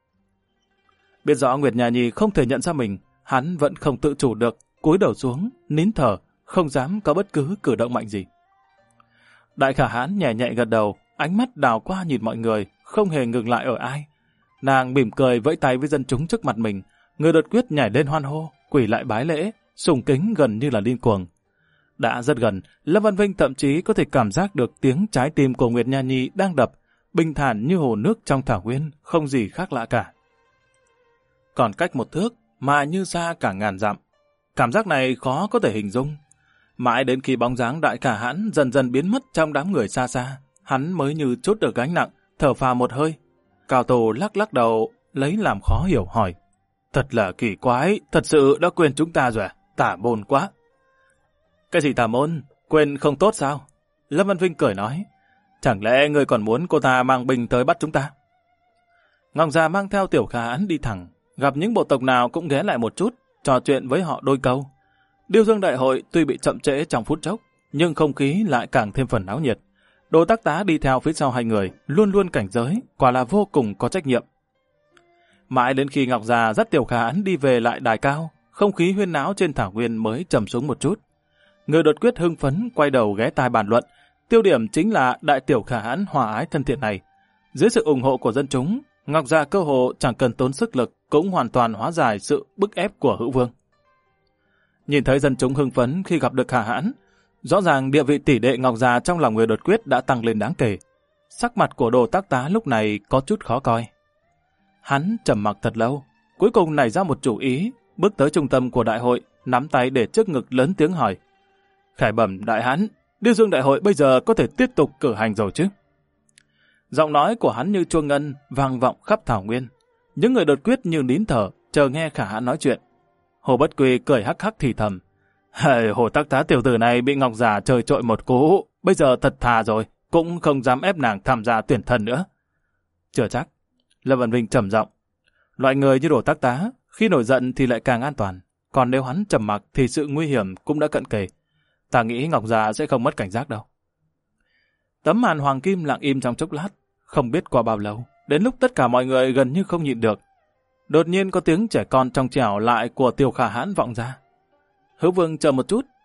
Biết rõ Nguyệt Nha Nhi không thể nhận ra mình, hắn vẫn không tự chủ được, cúi đầu xuống, nín thở, không dám có bất cứ cử động mạnh gì. Đại Khả Hãn nhẹ nhẹ gật đầu, ánh mắt đảo qua nhìn mọi người, không hề ngừng lại ở ai. Nàng mỉm cười vẫy tay với dân chúng trước mặt mình, người đột quyết nhảy lên hoan hô, quỳ lại bái lễ, sùng kính gần như là điên cuồng. Đã rất gần, Lâm Văn Vinh thậm chí có thể cảm giác được tiếng trái tim của Nguyệt Nha Nhi đang đập, bình thản như hồ nước trong thảo nguyên, không gì khác lạ cả. Còn cách 1 thước mà như xa cả ngàn dặm. Cảm giác này khó có thể hình dung. Mãi đến khi bóng dáng Đại Khả Hãn dần dần biến mất trong đám người xa xa, hắn mới như trút được gánh nặng, thở phào một hơi. Cao Tổ lắc lắc đầu, lấy làm khó hiểu hỏi. Thật là kỳ quái, thật sự đã quên chúng ta rồi à? Tả môn quá. Cái gì tả môn? Quên không tốt sao? Lâm Văn Vinh cười nói. Chẳng lẽ ngươi còn muốn cô ta mang binh tới bắt chúng ta? Ngọc Già mang theo Tiểu Khả Hãn đi thẳng, gặp những bộ tộc nào cũng ghé lại một chút, trò chuyện với họ đôi câu. Điêu Dương đại hội tuy bị chậm trễ trong phút chốc, nhưng không khí lại càng thêm phần náo nhiệt. Đồ Tác Tá đi theo phía sau hai người, luôn luôn cảnh giới, quả là vô cùng có trách nhiệm. Mãi đến khi Ngọc Già dắt Tiểu Khả Hãn đi về lại đài cao, không khí huyên náo trên thảo nguyên mới trầm xuống một chút. Người đột quyết hưng phấn quay đầu ghé tai bàn luận, tiêu điểm chính là đại Tiểu Khả Hãn hòa ái thân thiện này. Dưới sự ủng hộ của dân chúng, Ngọc Già cơ hồ chẳng cần tốn sức lực cũng hoàn toàn hóa giải sự bức ép của Hữu Vương. Nhìn thấy dân chúng hưng phấn khi gặp được Khả Hãn, rõ ràng địa vị tỷ đệ Ngọc Già trong lòng người đột quyết đã tăng lên đáng kể. Sắc mặt của Đồ Tác Tá lúc này có chút khó coi. Hắn trầm mặc thật lâu, cuối cùng nảy ra một chủ ý, bước tới trung tâm của đại hội, nắm tay để trước ngực lớn tiếng hỏi. Khải bẩm đại hãn, Điêu Dương đại hội bây giờ có thể tiếp tục cử hành rồi chứ? Giọng nói của hắn như chuông ngân, vang vọng khắp thảo nguyên. Những người đột quyết như nín thở, chờ nghe Khả Hãn nói chuyện. Hồ Bất Quy cười hắc hắc thì thầm. Hồ Tác Tá tiểu tử này bị Ngọc Già chơi trội một cú, bây giờ thật thà rồi, cũng không dám ép nàng tham gia tuyển thần nữa. Chưa chắc. Lâm Văn Vinh trầm giọng. Loại người như Đồ Tác Tá, khi nổi giận thì lại càng an toàn, còn nếu hắn trầm mặc thì sự nguy hiểm cũng đã cận kề. Ta nghĩ Ngọc Già sẽ không mất cảnh giác đâu. Tấm màn hoàng kim lặng im trong chốc lát, không biết qua bao lâu, đến lúc tất cả mọi người gần như không nhịn được. Đột nhiên có tiếng trẻ con trong trẻo lại của Tiểu Khả Hãn vọng ra. Hữu Vương chờ một chút.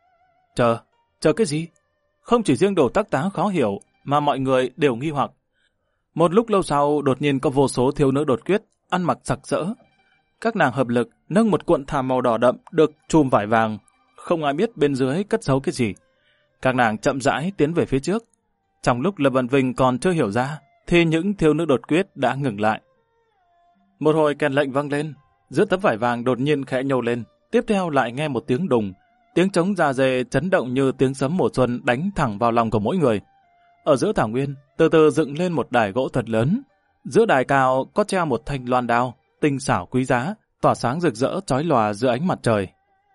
Chờ cái gì? Không chỉ riêng Đồ Tác Tá khó hiểu, mà mọi người đều nghi hoặc. Một lúc lâu sau, đột nhiên có vô số thiếu nữ đột quyết, ăn mặc sặc sỡ. Các nàng hợp lực nâng một cuộn thảm màu đỏ đậm được chùm vải vàng, không ai biết bên dưới cất giấu cái gì. Các nàng chậm rãi tiến về phía trước. Trong lúc Lâm Văn Vinh còn chưa hiểu ra, thì những thiếu nữ đột quyết đã ngừng lại. Một hồi kèn lệnh vang lên, giữa tấm vải vàng đột nhiên khẽ nhô lên, tiếp theo lại nghe một tiếng đùng, tiếng trống da dê chấn động như tiếng sấm mùa xuân đánh thẳng vào lòng của mỗi người. Ở giữa thảo nguyên, từ từ dựng lên một đài gỗ thật lớn, giữa đài cao có treo một thanh loan đao, tinh xảo quý giá, tỏa sáng rực rỡ chói lòa dưới ánh mặt trời.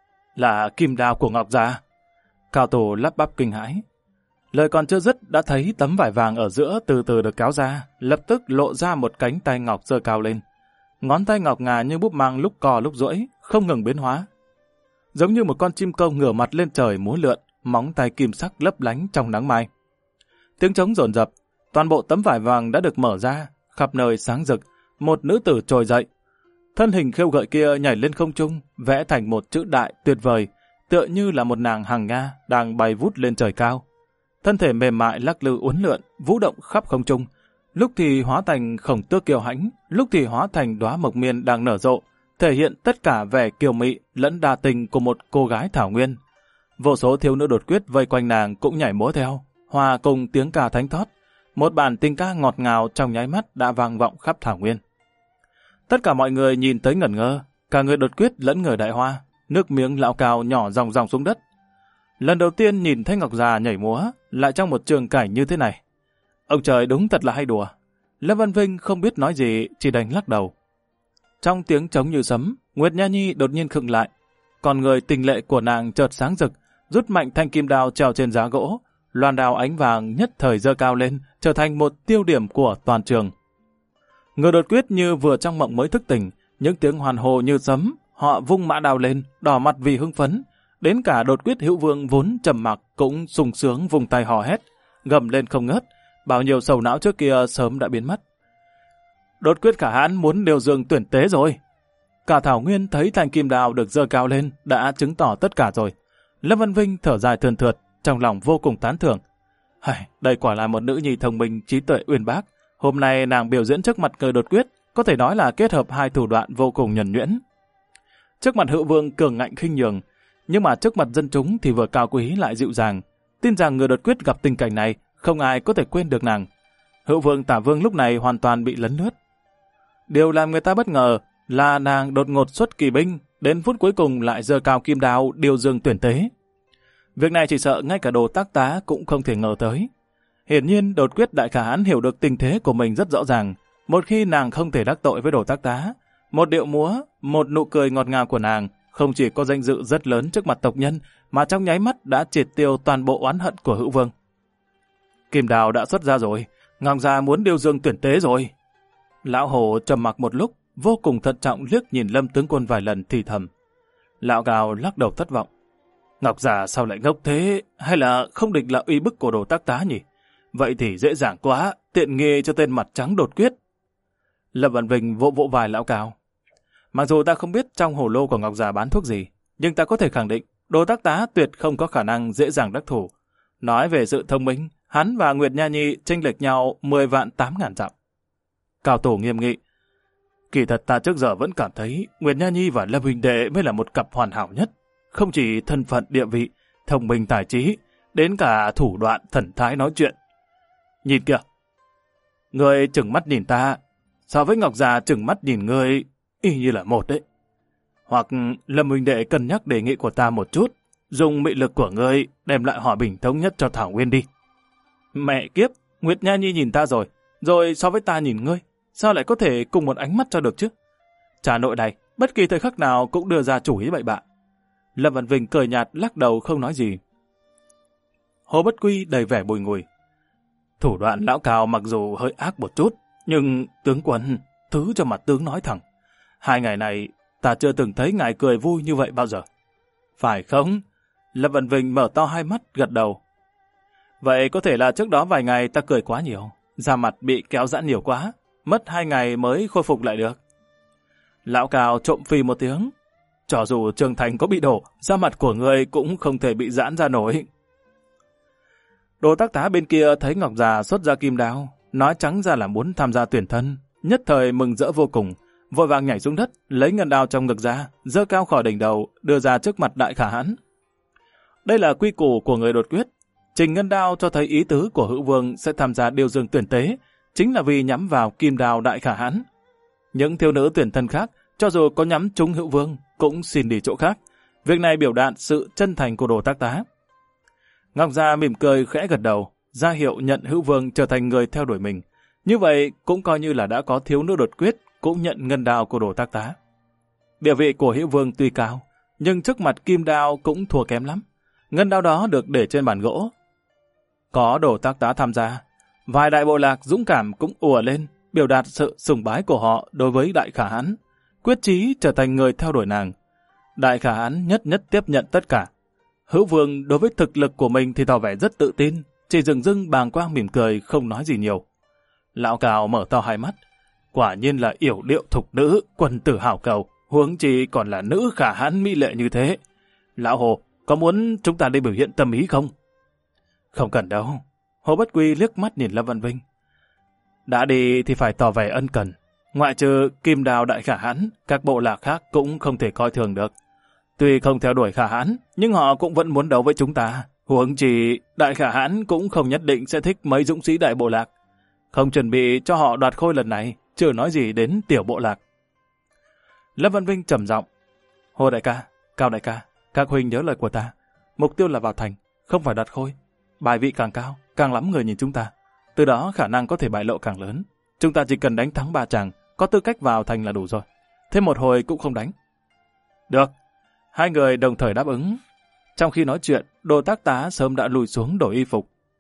Là kim đao của Ngọc Già. Cao Tổ lắp bắp kinh hãi. Lời còn chưa dứt đã thấy tấm vải vàng ở giữa từ từ được kéo ra, lập tức lộ ra một cánh tay ngọc giơ cao lên. Ngón tay ngọc ngà như búp măng lúc co lúc duỗi, không ngừng biến hóa. Giống như một con chim công ngửa mặt lên trời múa lượn, móng tay kim sắc lấp lánh trong nắng mai. Tiếng trống dồn dập, toàn bộ tấm vải vàng đã được mở ra, khắp nơi sáng rực, một nữ tử trồi dậy. Thân hình khêu gợi kia nhảy lên không trung, vẽ thành một chữ đại tuyệt vời, tựa như là một nàng hằng nga đang bay vút lên trời cao. Thân thể mềm mại lắc lư uốn lượn, vũ động khắp không trung, lúc thì hóa thành khổng tước kiều hãnh, lúc thì hóa thành đóa mộc miên đang nở rộ, thể hiện tất cả vẻ kiều mị lẫn đa tình của một cô gái thảo nguyên. Vô số thiếu nữ đột quyết vây quanh nàng cũng nhảy múa theo, hòa cùng tiếng ca thánh thót. Một bản tình ca ngọt ngào trong nháy mắt đã vang vọng khắp thảo nguyên. Tất cả mọi người nhìn tới ngẩn ngơ, cả người đột quyết lẫn người Đại Hoa, nước miếng lạo cào nhỏ ròng ròng xuống đất. Lần đầu tiên nhìn thấy Ngọc Già nhảy múa, lại trong một trường cảnh như thế này. Ông trời đúng thật là hay đùa. Lâm Văn Vinh không biết nói gì, chỉ đành lắc đầu. Trong tiếng trống như sấm, Nguyệt Nha Nhi đột nhiên khựng lại. Còn người tình lệ của nàng chợt sáng rực, rút mạnh thanh kim đao treo trên giá gỗ, loan đao ánh vàng nhất thời giơ cao lên, trở thành một tiêu điểm của toàn trường. Người đột quyết như vừa trong mộng mới thức tỉnh, những tiếng hoàn hồ như sấm, họ vung mã đao lên, đỏ mặt vì hưng phấn. Đến cả đột quyết Hữu Vương vốn trầm mặc cũng sung sướng vùng tay hò hét, gầm lên không ngớt, bao nhiêu sầu não trước kia sớm đã biến mất. Đột quyết Khả Hãn muốn điều dương tuyển tế rồi. Cả Thảo Nguyên thấy thanh kim đao được giơ cao lên đã chứng tỏ tất cả rồi. Lâm Văn Vinh thở dài thườn thượt, trong lòng vô cùng tán thưởng. Đây quả là một nữ nhi thông minh, trí tuệ uyên bác. Hôm nay nàng biểu diễn trước mặt người đột quyết, có thể nói là kết hợp hai thủ đoạn vô cùng nhuần nhuyễn. Trước mặt Hữu Vương cường ngạnh khinh nhường, nhưng mà trước mặt dân chúng thì vừa cao quý lại dịu dàng. Tin rằng người đột quyết gặp tình cảnh này, không ai có thể quên được nàng. Hữu Vương Tả Vương lúc này hoàn toàn bị lấn lướt. Điều làm người ta bất ngờ là nàng đột ngột xuất kỳ binh, đến phút cuối cùng lại giơ cao kim đao điều dương tuyển tế. Việc này chỉ sợ ngay cả Đồ Tác Tá cũng không thể ngờ tới. Hiển nhiên đột quyết Đại Khả Hãn hiểu được tình thế của mình rất rõ ràng. Một khi nàng không thể đắc tội với Đồ Tác Tá, một điệu múa, một nụ cười ngọt ngào của nàng không chỉ có danh dự rất lớn trước mặt tộc nhân, mà trong nháy mắt đã triệt tiêu toàn bộ oán hận của Hữu Vương. Kim đao đã xuất ra rồi, Ngọc Già muốn điều dương tuyển tế rồi. Lão Hồ trầm mặc một lúc, vô cùng thận trọng liếc nhìn Lâm tướng quân vài lần thì thầm. Lão Gào lắc đầu thất vọng. Ngọc Già sao lại ngốc thế, hay là không địch là uy bức của Đồ Tác Tá nhỉ? Vậy thì dễ dàng quá, tiện nghi cho tên mặt trắng đột quyết. Lâm Văn Vinh vỗ vỗ vai Lão Cao. Mặc dù ta không biết trong hồ lô của Ngọc Già bán thuốc gì, nhưng ta có thể khẳng định Đồ Tác Tá tuyệt không có khả năng dễ dàng đắc thủ. Nói về sự thông minh, hắn và Nguyệt Nha Nhi chênh lệch nhau 10 vạn 8.000 dặm. Cao Tổ nghiêm nghị. Kỳ thật ta trước giờ vẫn cảm thấy Nguyệt Nha Nhi và Lâm huynh đệ mới là một cặp hoàn hảo nhất. Không chỉ thân phận địa vị, thông minh tài trí, đến cả thủ đoạn thần thái nói chuyện. Nhìn kìa, người trừng mắt nhìn ta, so với Ngọc Già trừng mắt nhìn ngươi y như là một đấy. Hoặc Lâm huynh đệ cân nhắc đề nghị của ta một chút, dùng mị lực của ngươi đem lại hòa bình thống nhất cho Thảo Nguyên đi. Mẹ kiếp, Nguyệt Nha Nhi nhìn ta rồi so với ta nhìn ngươi, sao lại có thể cùng một ánh mắt cho được chứ? Cha nội này, bất kỳ thời khắc nào cũng đưa ra chủ ý bậy bạ. Lâm Văn Vinh cười nhạt lắc đầu không nói gì. Hồ Bất Quy đầy vẻ bùi ngùi. Thủ đoạn Lão Cao mặc dù hơi ác một chút, nhưng tướng quân, thứ cho mặt tướng nói thẳng. 2 ngày này, ta chưa từng thấy ngài cười vui như vậy bao giờ. Phải không? Lâm Văn Vinh mở to hai mắt, gật đầu. Vậy có thể là trước đó vài ngày ta cười quá nhiều, da mặt bị kéo giãn nhiều quá, mất 2 ngày mới khôi phục lại được. Lão Cao trộm phì một tiếng. Cho dù Trường Thành có bị đổ, da mặt của người cũng không thể bị giãn ra nổi. Đồ Tác Tá bên kia thấy Ngọc Già xuất ra kim đao, nói trắng ra là muốn tham gia tuyển thân, nhất thời mừng rỡ vô cùng, vội vàng nhảy xuống đất, lấy ngân đao trong ngực ra, giơ cao khỏi đỉnh đầu, đưa ra trước mặt Đại Khả Hãn. Đây là quy củ của người đột quyết. Trình ngân đao cho thấy ý tứ của Hữu Vương sẽ tham gia điều dương tuyển tế, chính là vì nhắm vào kim đao Đại Khả Hãn. Những thiếu nữ tuyển thân khác, cho dù có nhắm trúng Hữu Vương, cũng xin đi chỗ khác. Việc này biểu đạt sự chân thành của Đồ Tác Tá. Ngọc Gia mỉm cười khẽ gật đầu, ra hiệu nhận Hữu Vương trở thành người theo đuổi mình. Như vậy cũng coi như là đã có thiếu nữ đột quyết cũng nhận ngân đao của Đồ Tác Tá. Địa vị của Hữu Vương tuy cao, nhưng trước mặt kim đao cũng thua kém lắm. Ngân đao đó được để trên bàn gỗ. Có Đồ Tác Tá tham gia, vài đại bộ lạc dũng cảm cũng ùa lên, biểu đạt sự sùng bái của họ đối với Đại Khả Hãn, quyết chí trở thành người theo đuổi nàng. Đại Khả Hãn nhất nhất tiếp nhận tất cả. Hữu Vương đối với thực lực của mình thì tỏ vẻ rất tự tin, chỉ dừng dưng bàng quang mỉm cười không nói gì nhiều. Lão Cao mở to hai mắt, quả nhiên là yểu điệu thục nữ, quân tử hảo cầu, huống chi còn là nữ Khả Hãn mỹ lệ như thế. Lão Hồ, có muốn chúng ta đi biểu hiện tâm ý không? Không cần đâu. Hồ Bất Quy liếc mắt nhìn Lâm Văn Vinh. Đã đi thì phải tỏ vẻ ân cần. Ngoại trừ Kim Đao Đại Khả Hãn, các bộ lạc khác cũng không thể coi thường được. Tuy không theo đuổi Khả Hãn, nhưng họ cũng vẫn muốn đấu với chúng ta. Huống chi Đại Khả Hãn cũng không nhất định sẽ thích mấy dũng sĩ đại bộ lạc. Không chuẩn bị cho họ đoạt khôi lần này, chưa nói gì đến tiểu bộ lạc. Lâm Văn Vinh trầm giọng. Hồ đại ca, Cao đại ca, các huynh nhớ lời của ta. Mục tiêu là vào thành, không phải đoạt khôi. Bài vị càng cao, càng lắm người nhìn chúng ta. Từ đó khả năng có thể bại lộ càng lớn. Chúng ta chỉ cần đánh thắng 3 chàng, có tư cách vào thành là đủ rồi. Thêm một hồi cũng không đánh. Được. Hai người đồng thời đáp ứng. Trong khi nói chuyện, Đồ Tác Tá sớm đã lùi xuống đổi y phục.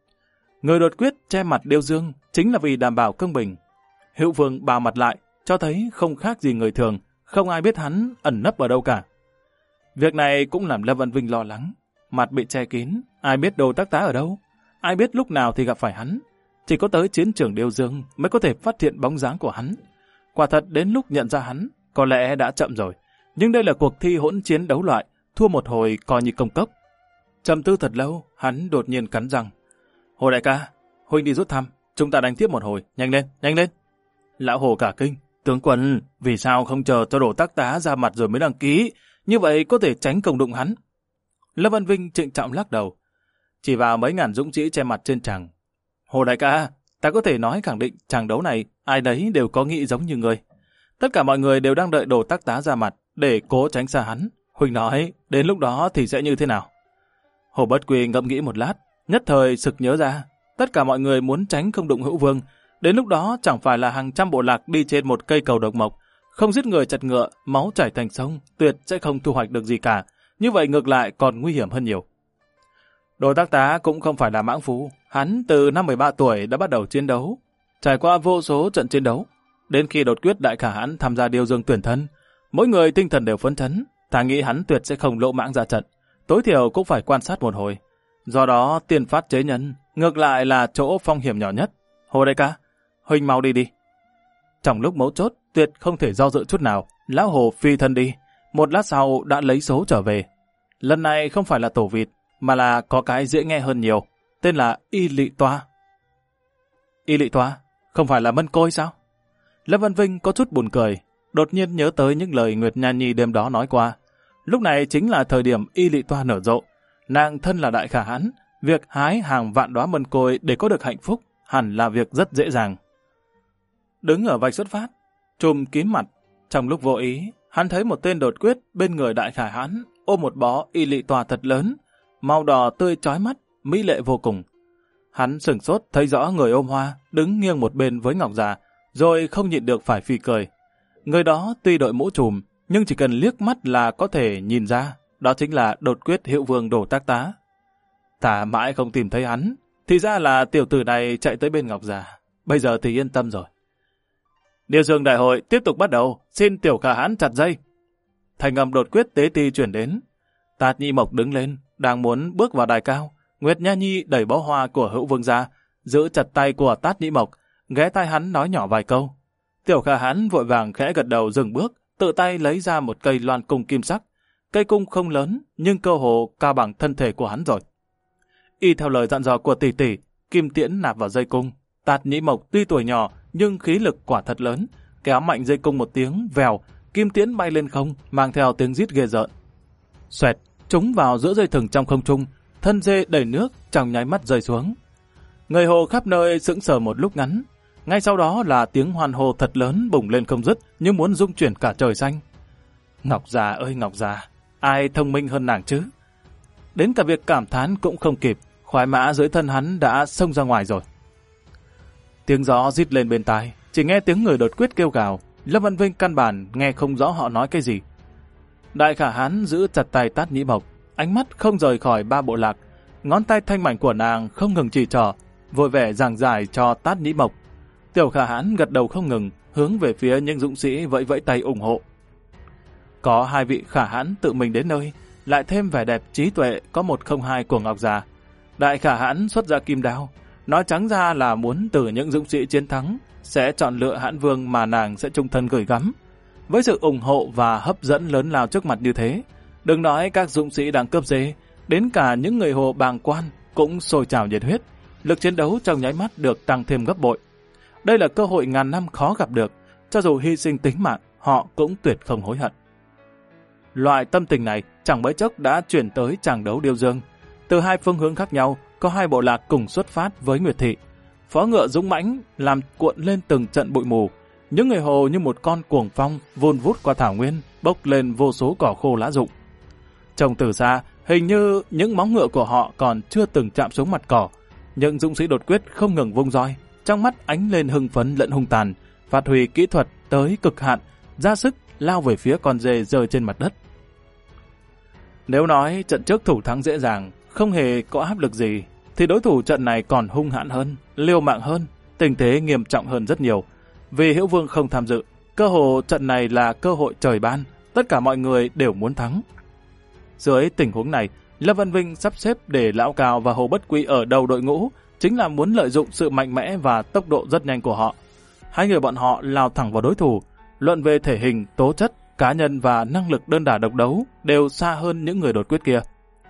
Người đột quyết che mặt Điêu Dương chính là vì đảm bảo công bình. Hữu Vương bào mặt lại, cho thấy không khác gì người thường, không ai biết hắn ẩn nấp ở đâu cả. Việc này cũng làm Lâm Vân Vinh lo lắng. Mặt bị che kín, ai biết Đồ Tác Tá ở đâu, ai biết lúc nào thì gặp phải hắn. Chỉ có tới chiến trường Điêu Dương mới có thể phát hiện bóng dáng của hắn. Quả thật đến lúc nhận ra hắn, có lẽ đã chậm rồi. Nhưng đây là cuộc thi hỗn chiến đấu loại, thua một hồi coi như công cốc. Trầm tư thật lâu, hắn đột nhiên cắn răng. Hồ đại ca, huynh đi rút thăm, chúng ta đánh tiếp một hồi, nhanh lên, nhanh lên. Lão Hồ cả kinh, tướng quân, vì sao không chờ cho Đồ Tác Tá ra mặt rồi mới đăng ký, như vậy có thể tránh công đụng hắn. Lâm Văn Vinh trịnh trọng lắc đầu, chỉ vào mấy ngàn dũng sĩ che mặt trên tràng. Hồ đại ca, ta có thể nói khẳng định tràng đấu này ai đấy đều có nghĩ giống như người. Tất cả mọi người đều đang đợi Đồ Tác Tá ra mặt để cố tránh xa hắn. Huynh nói, đến lúc đó thì sẽ như thế nào? Hồ Bất Quy ngẫm nghĩ một lát, nhất thời sực nhớ ra, tất cả mọi người muốn tránh không đụng Hữu Vương. Đến lúc đó chẳng phải là hàng trăm bộ lạc đi trên một cây cầu độc mộc, không giết người chặt ngựa, máu chảy thành sông, tuyệt sẽ không thu hoạch được gì cả. Như vậy ngược lại còn nguy hiểm hơn nhiều. Đồ Tác Tá cũng không phải là mãng phú, hắn từ năm 13 tuổi đã bắt đầu chiến đấu, trải qua vô số trận chiến đấu. Đến khi đột quyết Đại Khả Hãn tham gia Điêu Dương tuyển thân, mỗi người tinh thần đều phấn chấn, ta nghĩ hắn tuyệt sẽ không lỗ mãng ra trận, tối thiểu cũng phải quan sát một hồi. Do đó tiên phát chế nhân, ngược lại là chỗ phong hiểm nhỏ nhất. Hồ đại ca, huynh mau đi đi. Trong lúc mấu chốt, tuyệt không thể do dự chút nào, lão Hồ phi thân đi, một lát sau đã lấy số trở về. Lần này không phải là tổ vịt, mà là có cái dễ nghe hơn nhiều, tên là Y Lị Toa. Y Lị Toa, không phải là Mân Côi sao? Lâm Văn Vinh có chút buồn cười, đột nhiên nhớ tới những lời Nguyệt Nha Nhi đêm đó nói qua. Lúc này chính là thời điểm Y Lị Toa nở rộ. Nàng thân là Đại Khả Hãn, việc hái hàng vạn đóa mân côi để có được hạnh phúc hẳn là việc rất dễ dàng. Đứng ở vạch xuất phát, trùm kín mặt, trong lúc vô ý, hắn thấy một tên đột quyết bên người Đại Khả Hãn ôm một bó Y Lị Toa thật lớn, màu đỏ tươi chói mắt, mỹ lệ vô cùng. Hắn sửng sốt thấy rõ người ôm hoa đứng nghiêng một bên với Ngọc già, rồi không nhịn được phải phì cười. Người đó tuy đội mũ trùm, nhưng chỉ cần liếc mắt là có thể nhìn ra, đó chính là đột quyết Hữu Vương Đồ Tác Tá. Ta mãi không tìm thấy hắn, thì ra là tiểu tử này chạy tới bên Ngọc già. Bây giờ thì yên tâm rồi. Điêu Dương đại hội tiếp tục bắt đầu, xin tiểu Khả Hãn chặt dây. Thành âm đột quyết tế ti chuyển đến. Tát Nhĩ Mộc đứng lên, đang muốn bước vào đài cao. Nguyệt Nha Nhi đẩy bó hoa của Hữu Vương ra, giữ chặt tay của Tát Nhĩ Mộc, ghé tai hắn nói nhỏ vài câu. Tiểu Khả Hãn vội vàng khẽ gật đầu dừng bước, tự tay lấy ra một cây loan cung kim sắc. Cây cung không lớn, nhưng cơ hồ cao bằng thân thể của hắn rồi. Y theo lời dặn dò của tỷ tỷ, kim tiễn nạp vào dây cung. Tát Nhĩ Mộc tuy tuổi nhỏ, nhưng khí lực quả thật lớn, kéo mạnh dây cung một tiếng, vèo, kim tiễn bay lên không, mang theo tiếng rít ghê rợn. Xoẹt, trúng vào giữa dây thừng trong không trung, thân dê đầy nước trong nháy mắt rơi xuống. Người hồ khắp nơi sững sờ một lúc ngắn, ngay sau đó là tiếng hoan hô thật lớn bùng lên không dứt, như muốn rung chuyển cả trời xanh. Ngọc già ơi Ngọc già, ai thông minh hơn nàng chứ? Đến cả việc cảm thán cũng không kịp, khoái mã dưới thân hắn đã xông ra ngoài rồi. Tiếng gió rít lên bên tai, chỉ nghe tiếng người đột quyết kêu gào. Lâm Văn Vinh căn bản nghe không rõ họ nói cái gì. Đại Khả Hãn giữ chặt tay Tát Nhĩ Mộc, ánh mắt không rời khỏi ba bộ lạc, ngón tay thanh mảnh của nàng không ngừng chỉ trỏ, vui vẻ giảng giải cho Tát Nhĩ Mộc. Tiểu Khả Hãn gật đầu không ngừng, hướng về phía những dũng sĩ vẫy vẫy tay ủng hộ. Có hai vị Khả Hãn tự mình đến nơi, lại thêm vẻ đẹp trí tuệ có 102 của Ngọc già. Đại Khả Hãn xuất ra kim đao, nói trắng ra là muốn từ những dũng sĩ chiến thắng sẽ chọn lựa Hãn Vương mà nàng sẽ trung thân gửi gắm. Với sự ủng hộ và hấp dẫn lớn lao trước mặt như thế, đừng nói các dũng sĩ đang cướp dê, đến cả những người hồ bàng quan cũng sôi trào nhiệt huyết, lực chiến đấu trong nháy mắt được tăng thêm gấp bội. Đây là cơ hội ngàn năm khó gặp được, cho dù hy sinh tính mạng, họ cũng tuyệt không hối hận. Loại tâm tình này chẳng mấy chốc đã chuyển tới tràng đấu Điêu Dương. Từ hai phương hướng khác nhau, có hai bộ lạc cùng xuất phát với Nguyệt Thị. Phó ngựa dũng mãnh làm cuộn lên từng trận bụi mù. Những người hồ như một con cuồng phong vun vút qua thảo nguyên, bốc lên vô số cỏ khô lá rụng. Trông từ xa, hình như những móng ngựa của họ còn chưa từng chạm xuống mặt cỏ. Những dũng sĩ đột quyết không ngừng vung roi, trong mắt ánh lên hưng phấn lẫn hung tàn, phát huy kỹ thuật tới cực hạn, ra sức lao về phía con dê rơi trên mặt đất. Nếu nói trận trước thủ thắng dễ dàng, không hề có áp lực gì, thì đối thủ trận này còn hung hãn hơn, liều mạng hơn, tình thế nghiêm trọng hơn rất nhiều. Vì Hữu Vương không tham dự, cơ hồ trận này là cơ hội trời ban, tất cả mọi người đều muốn thắng. Dưới tình huống này, Lâm Văn Vinh sắp xếp để Lão Cao và Hồ Bất Quy ở đầu đội ngũ, chính là muốn lợi dụng sự mạnh mẽ và tốc độ rất nhanh của họ. Hai người bọn họ lao thẳng vào đối thủ, luận về thể hình, tố chất, cá nhân và năng lực đơn đả độc đấu đều xa hơn những người đột quyết kia.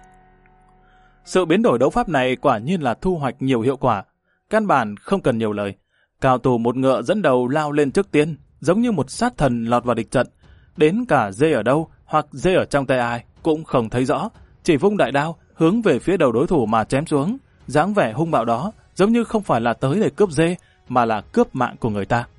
Sự biến đổi đấu pháp này quả nhiên là thu hoạch nhiều hiệu quả, căn bản không cần nhiều lời. Cao thủ một ngựa dẫn đầu lao lên trước tiên, giống như một sát thần lọt vào địch trận. Đến cả dê ở đâu hoặc dê ở trong tay ai cũng không thấy rõ, chỉ vung đại đao hướng về phía đầu đối thủ mà chém xuống. Dáng vẻ hung bạo đó giống như không phải là tới để cướp dê mà là cướp mạng của người ta.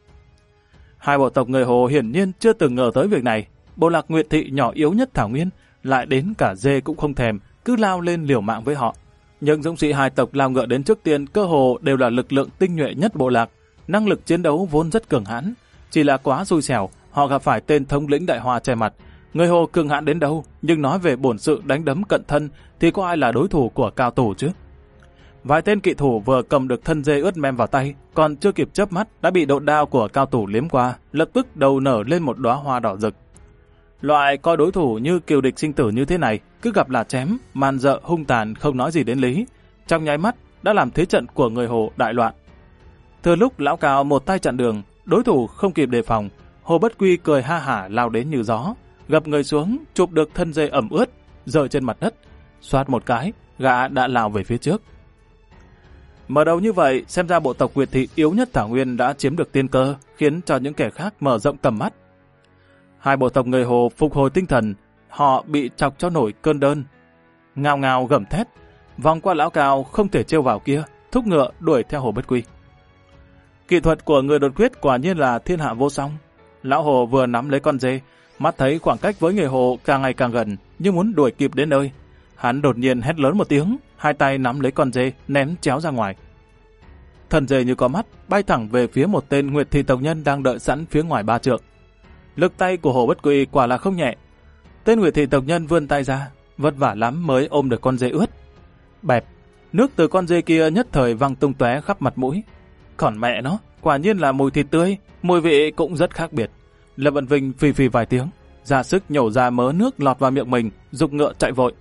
Hai bộ tộc người Hồ hiển nhiên chưa từng ngờ tới việc này. Bộ lạc Nguyệt Thị nhỏ yếu nhất Thảo Nguyên lại đến cả dê cũng không thèm, cứ lao lên liều mạng với họ. Những dũng sĩ hai tộc lao ngựa đến trước tiên cơ hồ đều là lực lượng tinh nhuệ nhất bộ lạc, năng lực chiến đấu vốn rất cường hãn, chỉ là quá xui xẻo họ gặp phải tên thống lĩnh Đại Hoa che mặt. Người Hồ cường hãn đến đâu, nhưng nói về bổn sự đánh đấm cận thân thì có ai là đối thủ của cao thủ chứ? Vài tên kỵ thủ vừa cầm được thân dê ướt mem vào tay, còn chưa kịp chớp mắt đã bị độn đao của cao thủ liếm qua, lập tức đầu nở lên một đóa hoa đỏ rực. Loại coi đối thủ như kiều địch sinh tử như thế này, cứ gặp là chém, man dợ hung tàn không nói gì đến lý, trong nháy mắt đã làm thế trận của người Hồ đại loạn. Thừa lúc Lão Cao một tay chặn đường, đối thủ không kịp đề phòng, Hồ Bất Quy cười ha hả lao đến như gió, gập người xuống chụp được thân dê ẩm ướt rơi trên mặt đất, xoát một cái, gã đã lao về phía trước. Mở đầu như vậy, xem ra bộ tộc Nguyệt Thị yếu nhất Thảo Nguyên đã chiếm được tiên cơ, khiến cho những kẻ khác mở rộng tầm mắt. Hai bộ tộc người Hồ phục hồi tinh thần, họ bị chọc cho nổi cơn đơn. Ngao ngao gầm thét, vòng qua Lão Cao không thể trêu vào kia, thúc ngựa đuổi theo Hồ Bất Quy. Kỹ thuật của người đột quyết quả nhiên là thiên hạ vô song. Lão Hồ vừa nắm lấy con dê, mắt thấy khoảng cách với người Hồ càng ngày càng gần, như muốn đuổi kịp đến nơi. Hắn đột nhiên hét lớn một tiếng, hai tay nắm lấy con dê, ném chéo ra ngoài. Thần dê như có mắt, bay thẳng về phía một tên Nguyệt Thị tộc nhân đang đợi sẵn phía ngoài 3 trượng. Lực tay của Hồ Bất Quy quả là không nhẹ. Tên Nguyệt Thị tộc nhân vươn tay ra, vất vả lắm mới ôm được con dê ướt. Bẹp, nước từ con dê kia nhất thời văng tung tóe khắp mặt mũi. Còn mẹ nó, quả nhiên là mùi thịt tươi, mùi vị cũng rất khác biệt. Lâm Văn Vinh phì phì vài tiếng, ra sức nhổ ra mớ nước lọt vào miệng mình, giục ngựa chạy vội.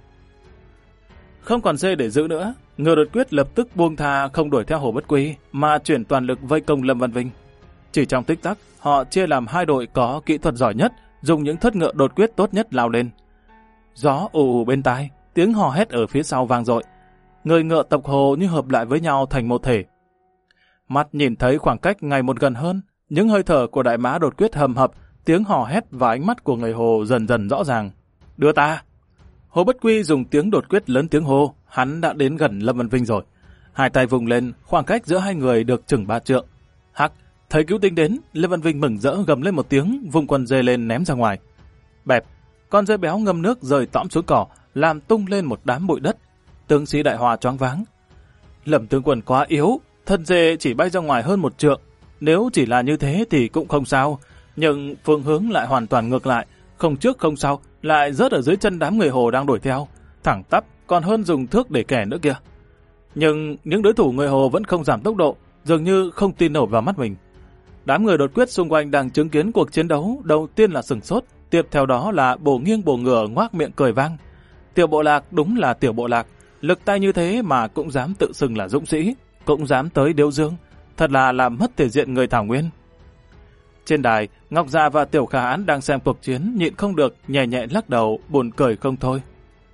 Không còn dê để giữ nữa, người đột quyết lập tức buông tha không đuổi theo Hồ Bất Quy, mà chuyển toàn lực vây công Lâm Văn Vinh. Chỉ trong tích tắc, họ chia làm hai đội có kỹ thuật giỏi nhất, dùng những thất ngựa đột quyết tốt nhất lao lên. Gió ù ù bên tai, tiếng hò hét ở phía sau vang dội. Người ngựa tộc Hồ như hợp lại với nhau thành một thể. Mắt nhìn thấy khoảng cách ngày một gần hơn, những hơi thở của đại mã đột quyết hầm hập, tiếng hò hét và ánh mắt của người Hồ dần dần rõ ràng. Đưa ta! Hồ Bất Quy dùng tiếng đột quyết lớn tiếng hô, hắn đã đến gần Lâm Văn Vinh rồi. Hai tay vùng lên, khoảng cách giữa hai người được chừng 3 trượng. Hắc, thấy cứu tinh đến, Lâm Văn Vinh mừng rỡ gầm lên một tiếng, vung con dê lên ném ra ngoài. Bẹp, con dê béo ngâm nước rơi tõm xuống cỏ, làm tung lên một đám bụi đất. Tướng sĩ Đại Hoa choáng váng. Lâm tướng quân quá yếu, thân dê chỉ bay ra ngoài hơn 1 trượng. Nếu chỉ là như thế thì cũng không sao, nhưng phương hướng lại hoàn toàn ngược lại, không trước không sau, lại rớt ở dưới chân đám người Hồ đang đuổi theo, thẳng tắp còn hơn dùng thước để kẻ nữa kia. Nhưng những đối thủ người Hồ vẫn không giảm tốc độ, dường như không tin nổi vào mắt mình. Đám người đột quyết xung quanh đang chứng kiến cuộc chiến đấu, đầu tiên là sửng sốt, tiếp theo đó là bổ nghiêng bổ ngửa ngoác miệng cười vang. Tiểu bộ lạc đúng là tiểu bộ lạc, lực tay như thế mà cũng dám tự xưng là dũng sĩ, cũng dám tới điếu dương, thật là làm mất thể diện người Thảo Nguyên. Trên đài, Ngọc Dạ và Tiểu Khả Hãn đang xem cuộc chiến, nhịn không được, nhẹ nhẹ lắc đầu, buồn cười không thôi.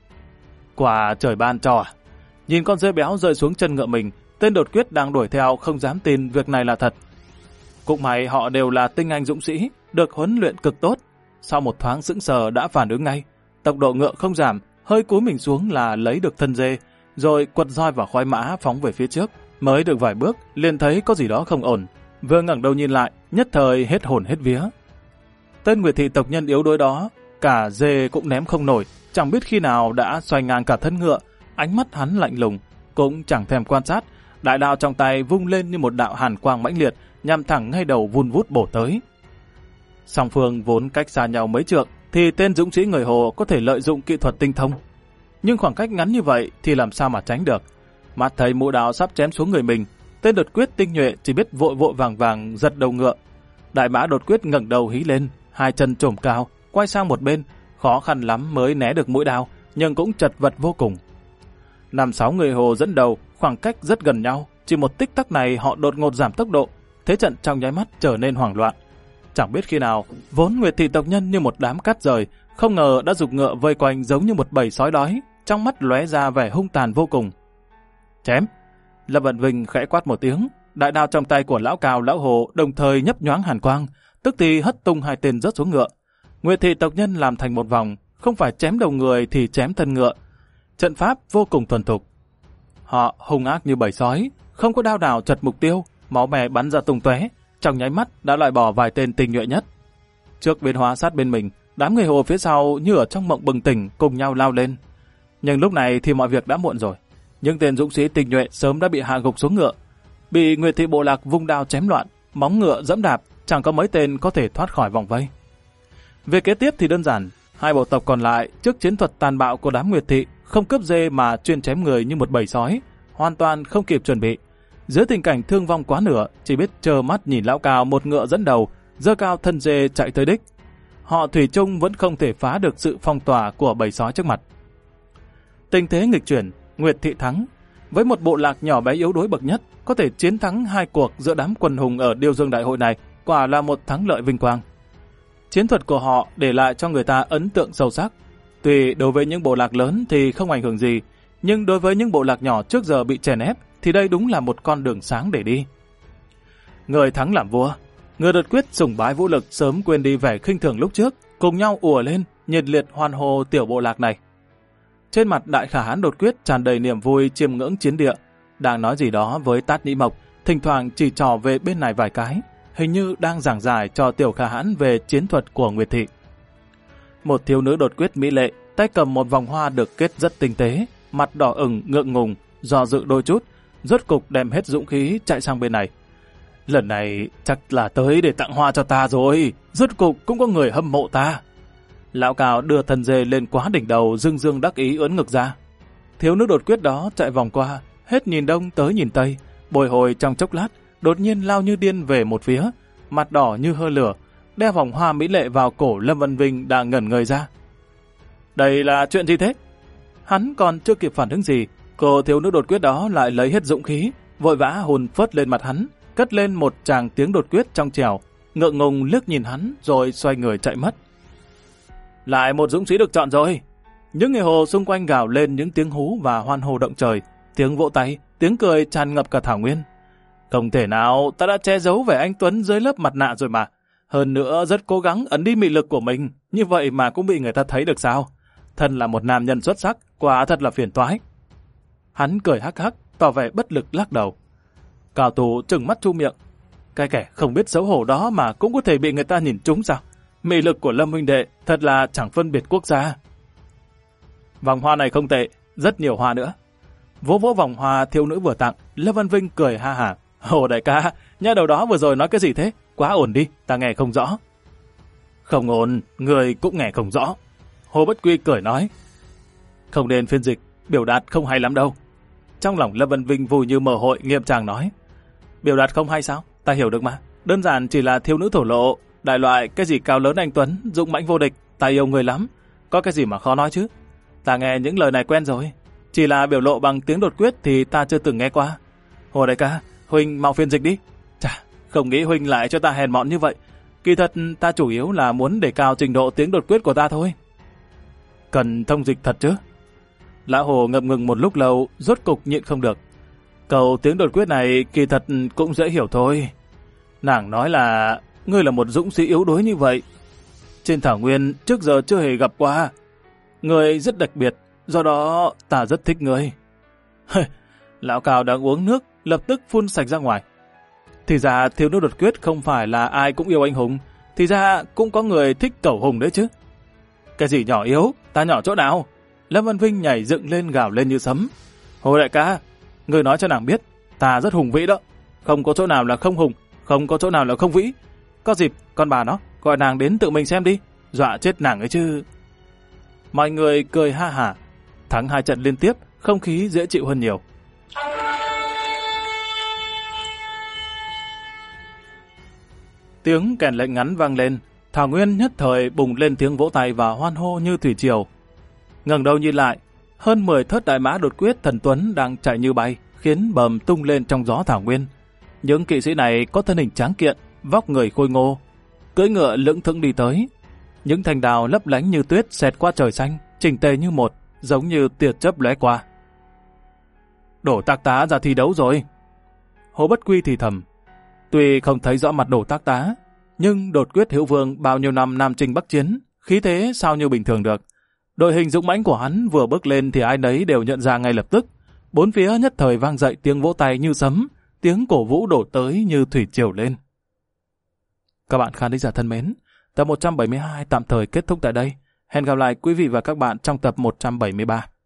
Quả trời ban cho à? Nhìn con dê béo rơi xuống chân ngựa mình, tên đột quyết đang đuổi theo không dám tin việc này là thật. Cũng may họ đều là tinh anh dũng sĩ, được huấn luyện cực tốt. Sau một thoáng sững sờ đã phản ứng ngay, tốc độ ngựa không giảm, hơi cúi mình xuống là lấy được thân dê, rồi quật roi vào khoái mã phóng về phía trước. Mới được vài bước, liền thấy có gì đó không ổn. Vừa ngẩng đầu nhìn lại, nhất thời hết hồn hết vía. Tên Nguyệt Thị tộc nhân yếu đuối đó, cả dê cũng ném không nổi, chẳng biết khi nào đã xoay ngang cả thân ngựa, ánh mắt hắn lạnh lùng, cũng chẳng thèm quan sát, đại đao trong tay vung lên như một đạo hàn quang mãnh liệt, nhằm thẳng ngay đầu vun vút bổ tới. Song phương vốn cách xa nhau mấy trượng, thì tên dũng sĩ người Hồ có thể lợi dụng kỹ thuật tinh thông. Nhưng khoảng cách ngắn như vậy thì làm sao mà tránh được. Mắt thấy mũi đao sắp chém xuống người mình, tên đột quyết tinh nhuệ chỉ biết vội vội vàng vàng giật đầu ngựa. Đại mã đột quyết ngẩng đầu hí lên, hai chân chồm cao, quay sang một bên, khó khăn lắm mới né được mũi đao, nhưng cũng chật vật vô cùng. 5-6 người Hồ dẫn đầu, khoảng cách rất gần nhau, chỉ một tích tắc này họ đột ngột giảm tốc độ, thế trận trong nháy mắt trở nên hoảng loạn. Chẳng biết khi nào, vốn Nguyệt thị tộc nhân như một đám cát rời, không ngờ đã giục ngựa vây quanh giống như một bầy sói đói, trong mắt lóe ra vẻ hung tàn vô cùng. Chém! Lâm Vận Vinh khẽ quát một tiếng, đại đao trong tay của lão Cào lão Hồ đồng thời nhấp nhoáng hàn quang, tức thì hất tung hai tên rớt xuống ngựa. Nguyệt thị tộc nhân làm thành một vòng, không phải chém đầu người thì chém thân ngựa. Trận pháp vô cùng thuần thục. Họ hung ác như bầy sói, không có đao nào chật mục tiêu, máu me bắn ra tung tóe, trong nháy mắt đã loại bỏ vài tên tinh nhuệ nhất. Trước biến hóa sát bên mình, đám người Hồ phía sau như ở trong mộng bừng tỉnh cùng nhau lao lên. Nhưng lúc này thì mọi việc đã muộn rồi. Những tên dũng sĩ tinh nhuệ sớm đã bị hạ gục xuống ngựa, bị Nguyệt thị bộ lạc vung đao chém loạn, móng ngựa dẫm đạp, chẳng có mấy tên có thể thoát khỏi vòng vây. Về kế tiếp thì đơn giản, hai bộ tộc còn lại trước chiến thuật tàn bạo của đám Nguyệt thị không cướp dê mà chuyên chém người như một bầy sói, hoàn toàn không kịp chuẩn bị. Dưới tình cảnh thương vong quá nửa, chỉ biết trơ mắt nhìn lão Cào một ngựa dẫn đầu, giơ cao thân dê chạy tới đích. Họ thủy chung vẫn không thể phá được sự phong tỏa của bầy sói trước mặt. Tình thế nghịch chuyển, Nguyệt thị thắng. Với một bộ lạc nhỏ bé yếu đuối bậc nhất, có thể chiến thắng hai cuộc giữa đám quần hùng ở Điêu Dương Đại Hội này, quả là một thắng lợi vinh quang. Chiến thuật của họ để lại cho người ta ấn tượng sâu sắc. Tuy đối với những bộ lạc lớn thì không ảnh hưởng gì, nhưng đối với những bộ lạc nhỏ trước giờ bị chèn ép, thì đây đúng là một con đường sáng để đi. Người thắng làm vua, người đột quyết sùng bái vũ lực sớm quên đi vẻ khinh thường lúc trước, cùng nhau ùa lên, nhiệt liệt hoan hô tiểu bộ lạc này. Trên mặt đại khả hãn đột quyết tràn đầy niềm vui chiêm ngưỡng chiến địa, đang nói gì đó với Tát Nhĩ Mộc, thỉnh thoảng chỉ trò về bên này vài cái, hình như đang giảng giải cho tiểu khả hãn về chiến thuật của Nguyệt thị. Một thiếu nữ đột quyết mỹ lệ, tay cầm một vòng hoa được kết rất tinh tế, mặt đỏ ửng ngượng ngùng, do dự đôi chút, rốt cục đem hết dũng khí chạy sang bên này. Lần này chắc là tới để tặng hoa cho ta rồi, rốt cục cũng có người hâm mộ ta. Lão Cào đưa thân dê lên quá đỉnh đầu, dương dương đắc ý ưỡn ngực ra. Thiếu nữ đột quyết đó chạy vòng qua, hết nhìn đông tới nhìn tây, bồi hồi trong chốc lát, đột nhiên lao như điên về một phía, mặt đỏ như hơi lửa, đeo vòng hoa mỹ lệ vào cổ Lâm Văn Vinh đang ngẩn người ra. Đây là chuyện gì thế? Hắn còn chưa kịp phản ứng gì, cô thiếu nữ đột quyết đó lại lấy hết dũng khí, vội vã hùn phớt lên mặt hắn, cất lên một tràng tiếng đột quyết trong trẻo, ngượng ngùng liếc nhìn hắn rồi xoay người chạy mất. Lại một dũng sĩ được chọn rồi. Những người Hồ xung quanh gào lên những tiếng hú và hoan hô động trời, tiếng vỗ tay, tiếng cười tràn ngập cả thảo nguyên. Không thể nào, ta đã che giấu vẻ anh Tuấn dưới lớp mặt nạ rồi mà. Hơn nữa rất cố gắng ẩn đi mị lực của mình, như vậy mà cũng bị người ta thấy được sao? Thân là một nam nhân xuất sắc, quả thật là phiền toái. Hắn cười hắc hắc, tỏ vẻ bất lực lắc đầu. Cao thủ trừng mắt chu miệng. Cái kẻ không biết xấu hổ đó mà cũng có thể bị người ta nhìn trúng sao? Mị lực của Lâm huynh đệ thật là chẳng phân biệt quốc gia. Vòng hoa này không tệ, rất nhiều hoa nữa. Vỗ vỗ vòng hoa thiếu nữ vừa tặng, Lâm Văn Vinh cười ha hả. Hồ đại ca, nhà đầu đó vừa rồi nói cái gì thế? Quá ổn đi, ta nghe không rõ. Không ổn, người cũng nghe không rõ. Hồ Bất Quy cười nói. Không nên phiên dịch, biểu đạt không hay lắm đâu. Trong lòng Lâm Văn Vinh vui như mở hội nghiêm trang nói. Biểu đạt không hay sao? Ta hiểu được mà. Đơn giản chỉ là thiếu nữ thổ lộ, đại loại cái gì cao lớn anh Tuấn, dũng mãnh vô địch, ta yêu người lắm. Có cái gì mà khó nói chứ? Ta nghe những lời này quen rồi. Chỉ là biểu lộ bằng tiếng đột quyết thì ta chưa từng nghe qua. Hồ đại ca, Huynh mau phiên dịch đi. Chà, không nghĩ Huynh lại cho ta hèn mọn như vậy. Kỳ thật ta chủ yếu là muốn đề cao trình độ tiếng đột quyết của ta thôi. Cần thông dịch thật chứ? Lão Hồ ngập ngừng một lúc lâu, rốt cục nhịn không được. Câu tiếng đột quyết này kỳ thật cũng dễ hiểu thôi. Nàng nói là ngươi là một dũng sĩ yếu đuối như vậy. Trên thảo nguyên trước giờ chưa hề gặp qua. Ngươi rất đặc biệt, do đó ta rất thích ngươi. Lão Cao đang uống nước, lập tức phun sạch ra ngoài. Thì ra thiếu nữ đột quyết không phải là ai cũng yêu anh hùng, thì ra cũng có người thích cẩu hùng đấy chứ. Cái gì nhỏ yếu, ta nhỏ chỗ nào? Lâm Văn Vinh nhảy dựng lên gào lên như sấm. Hồ đại ca, người nói cho nàng biết, ta rất hùng vĩ đó. Không có chỗ nào là không hùng, không có chỗ nào là không vĩ. Có dịp, con bà nó, gọi nàng đến tự mình xem đi, dọa chết nàng ấy chứ. Mọi người cười ha hả. Thắng 2 trận liên tiếp, không khí dễ chịu hơn nhiều. Tiếng kèn lệnh ngắn vang lên, thảo nguyên nhất thời bùng lên tiếng vỗ tay và hoan hô như thủy triều. Ngẩng đầu nhìn lại, hơn 10 thớt đại mã đột quyết thần tuấn đang chạy như bay, khiến bờm tung lên trong gió thảo nguyên. Những kỵ sĩ này có thân hình tráng kiện, vóc người khôi ngô, cưỡi ngựa lững thững đi tới. Những thanh đào lấp lánh như tuyết xẹt qua trời xanh, chỉnh tề như một, giống như tia chớp lóe qua. Đổ Tác Tá ra thi đấu rồi. Hồ Bất Quy thì thầm. Tuy không thấy rõ mặt Đổ Tác Tá, nhưng Đột Quyết Hữu Vương bao nhiêu năm Nam Chinh Bắc Chiến, khí thế sao như bình thường được. Đội hình dũng mãnh của hắn vừa bước lên thì ai nấy đều nhận ra ngay lập tức. Bốn phía nhất thời vang dậy tiếng vỗ tay như sấm, tiếng cổ vũ đổ tới như thủy triều lên. Các bạn khán thính giả thân mến, tập 172 tạm thời kết thúc tại đây. Hẹn gặp lại quý vị và các bạn trong tập 173.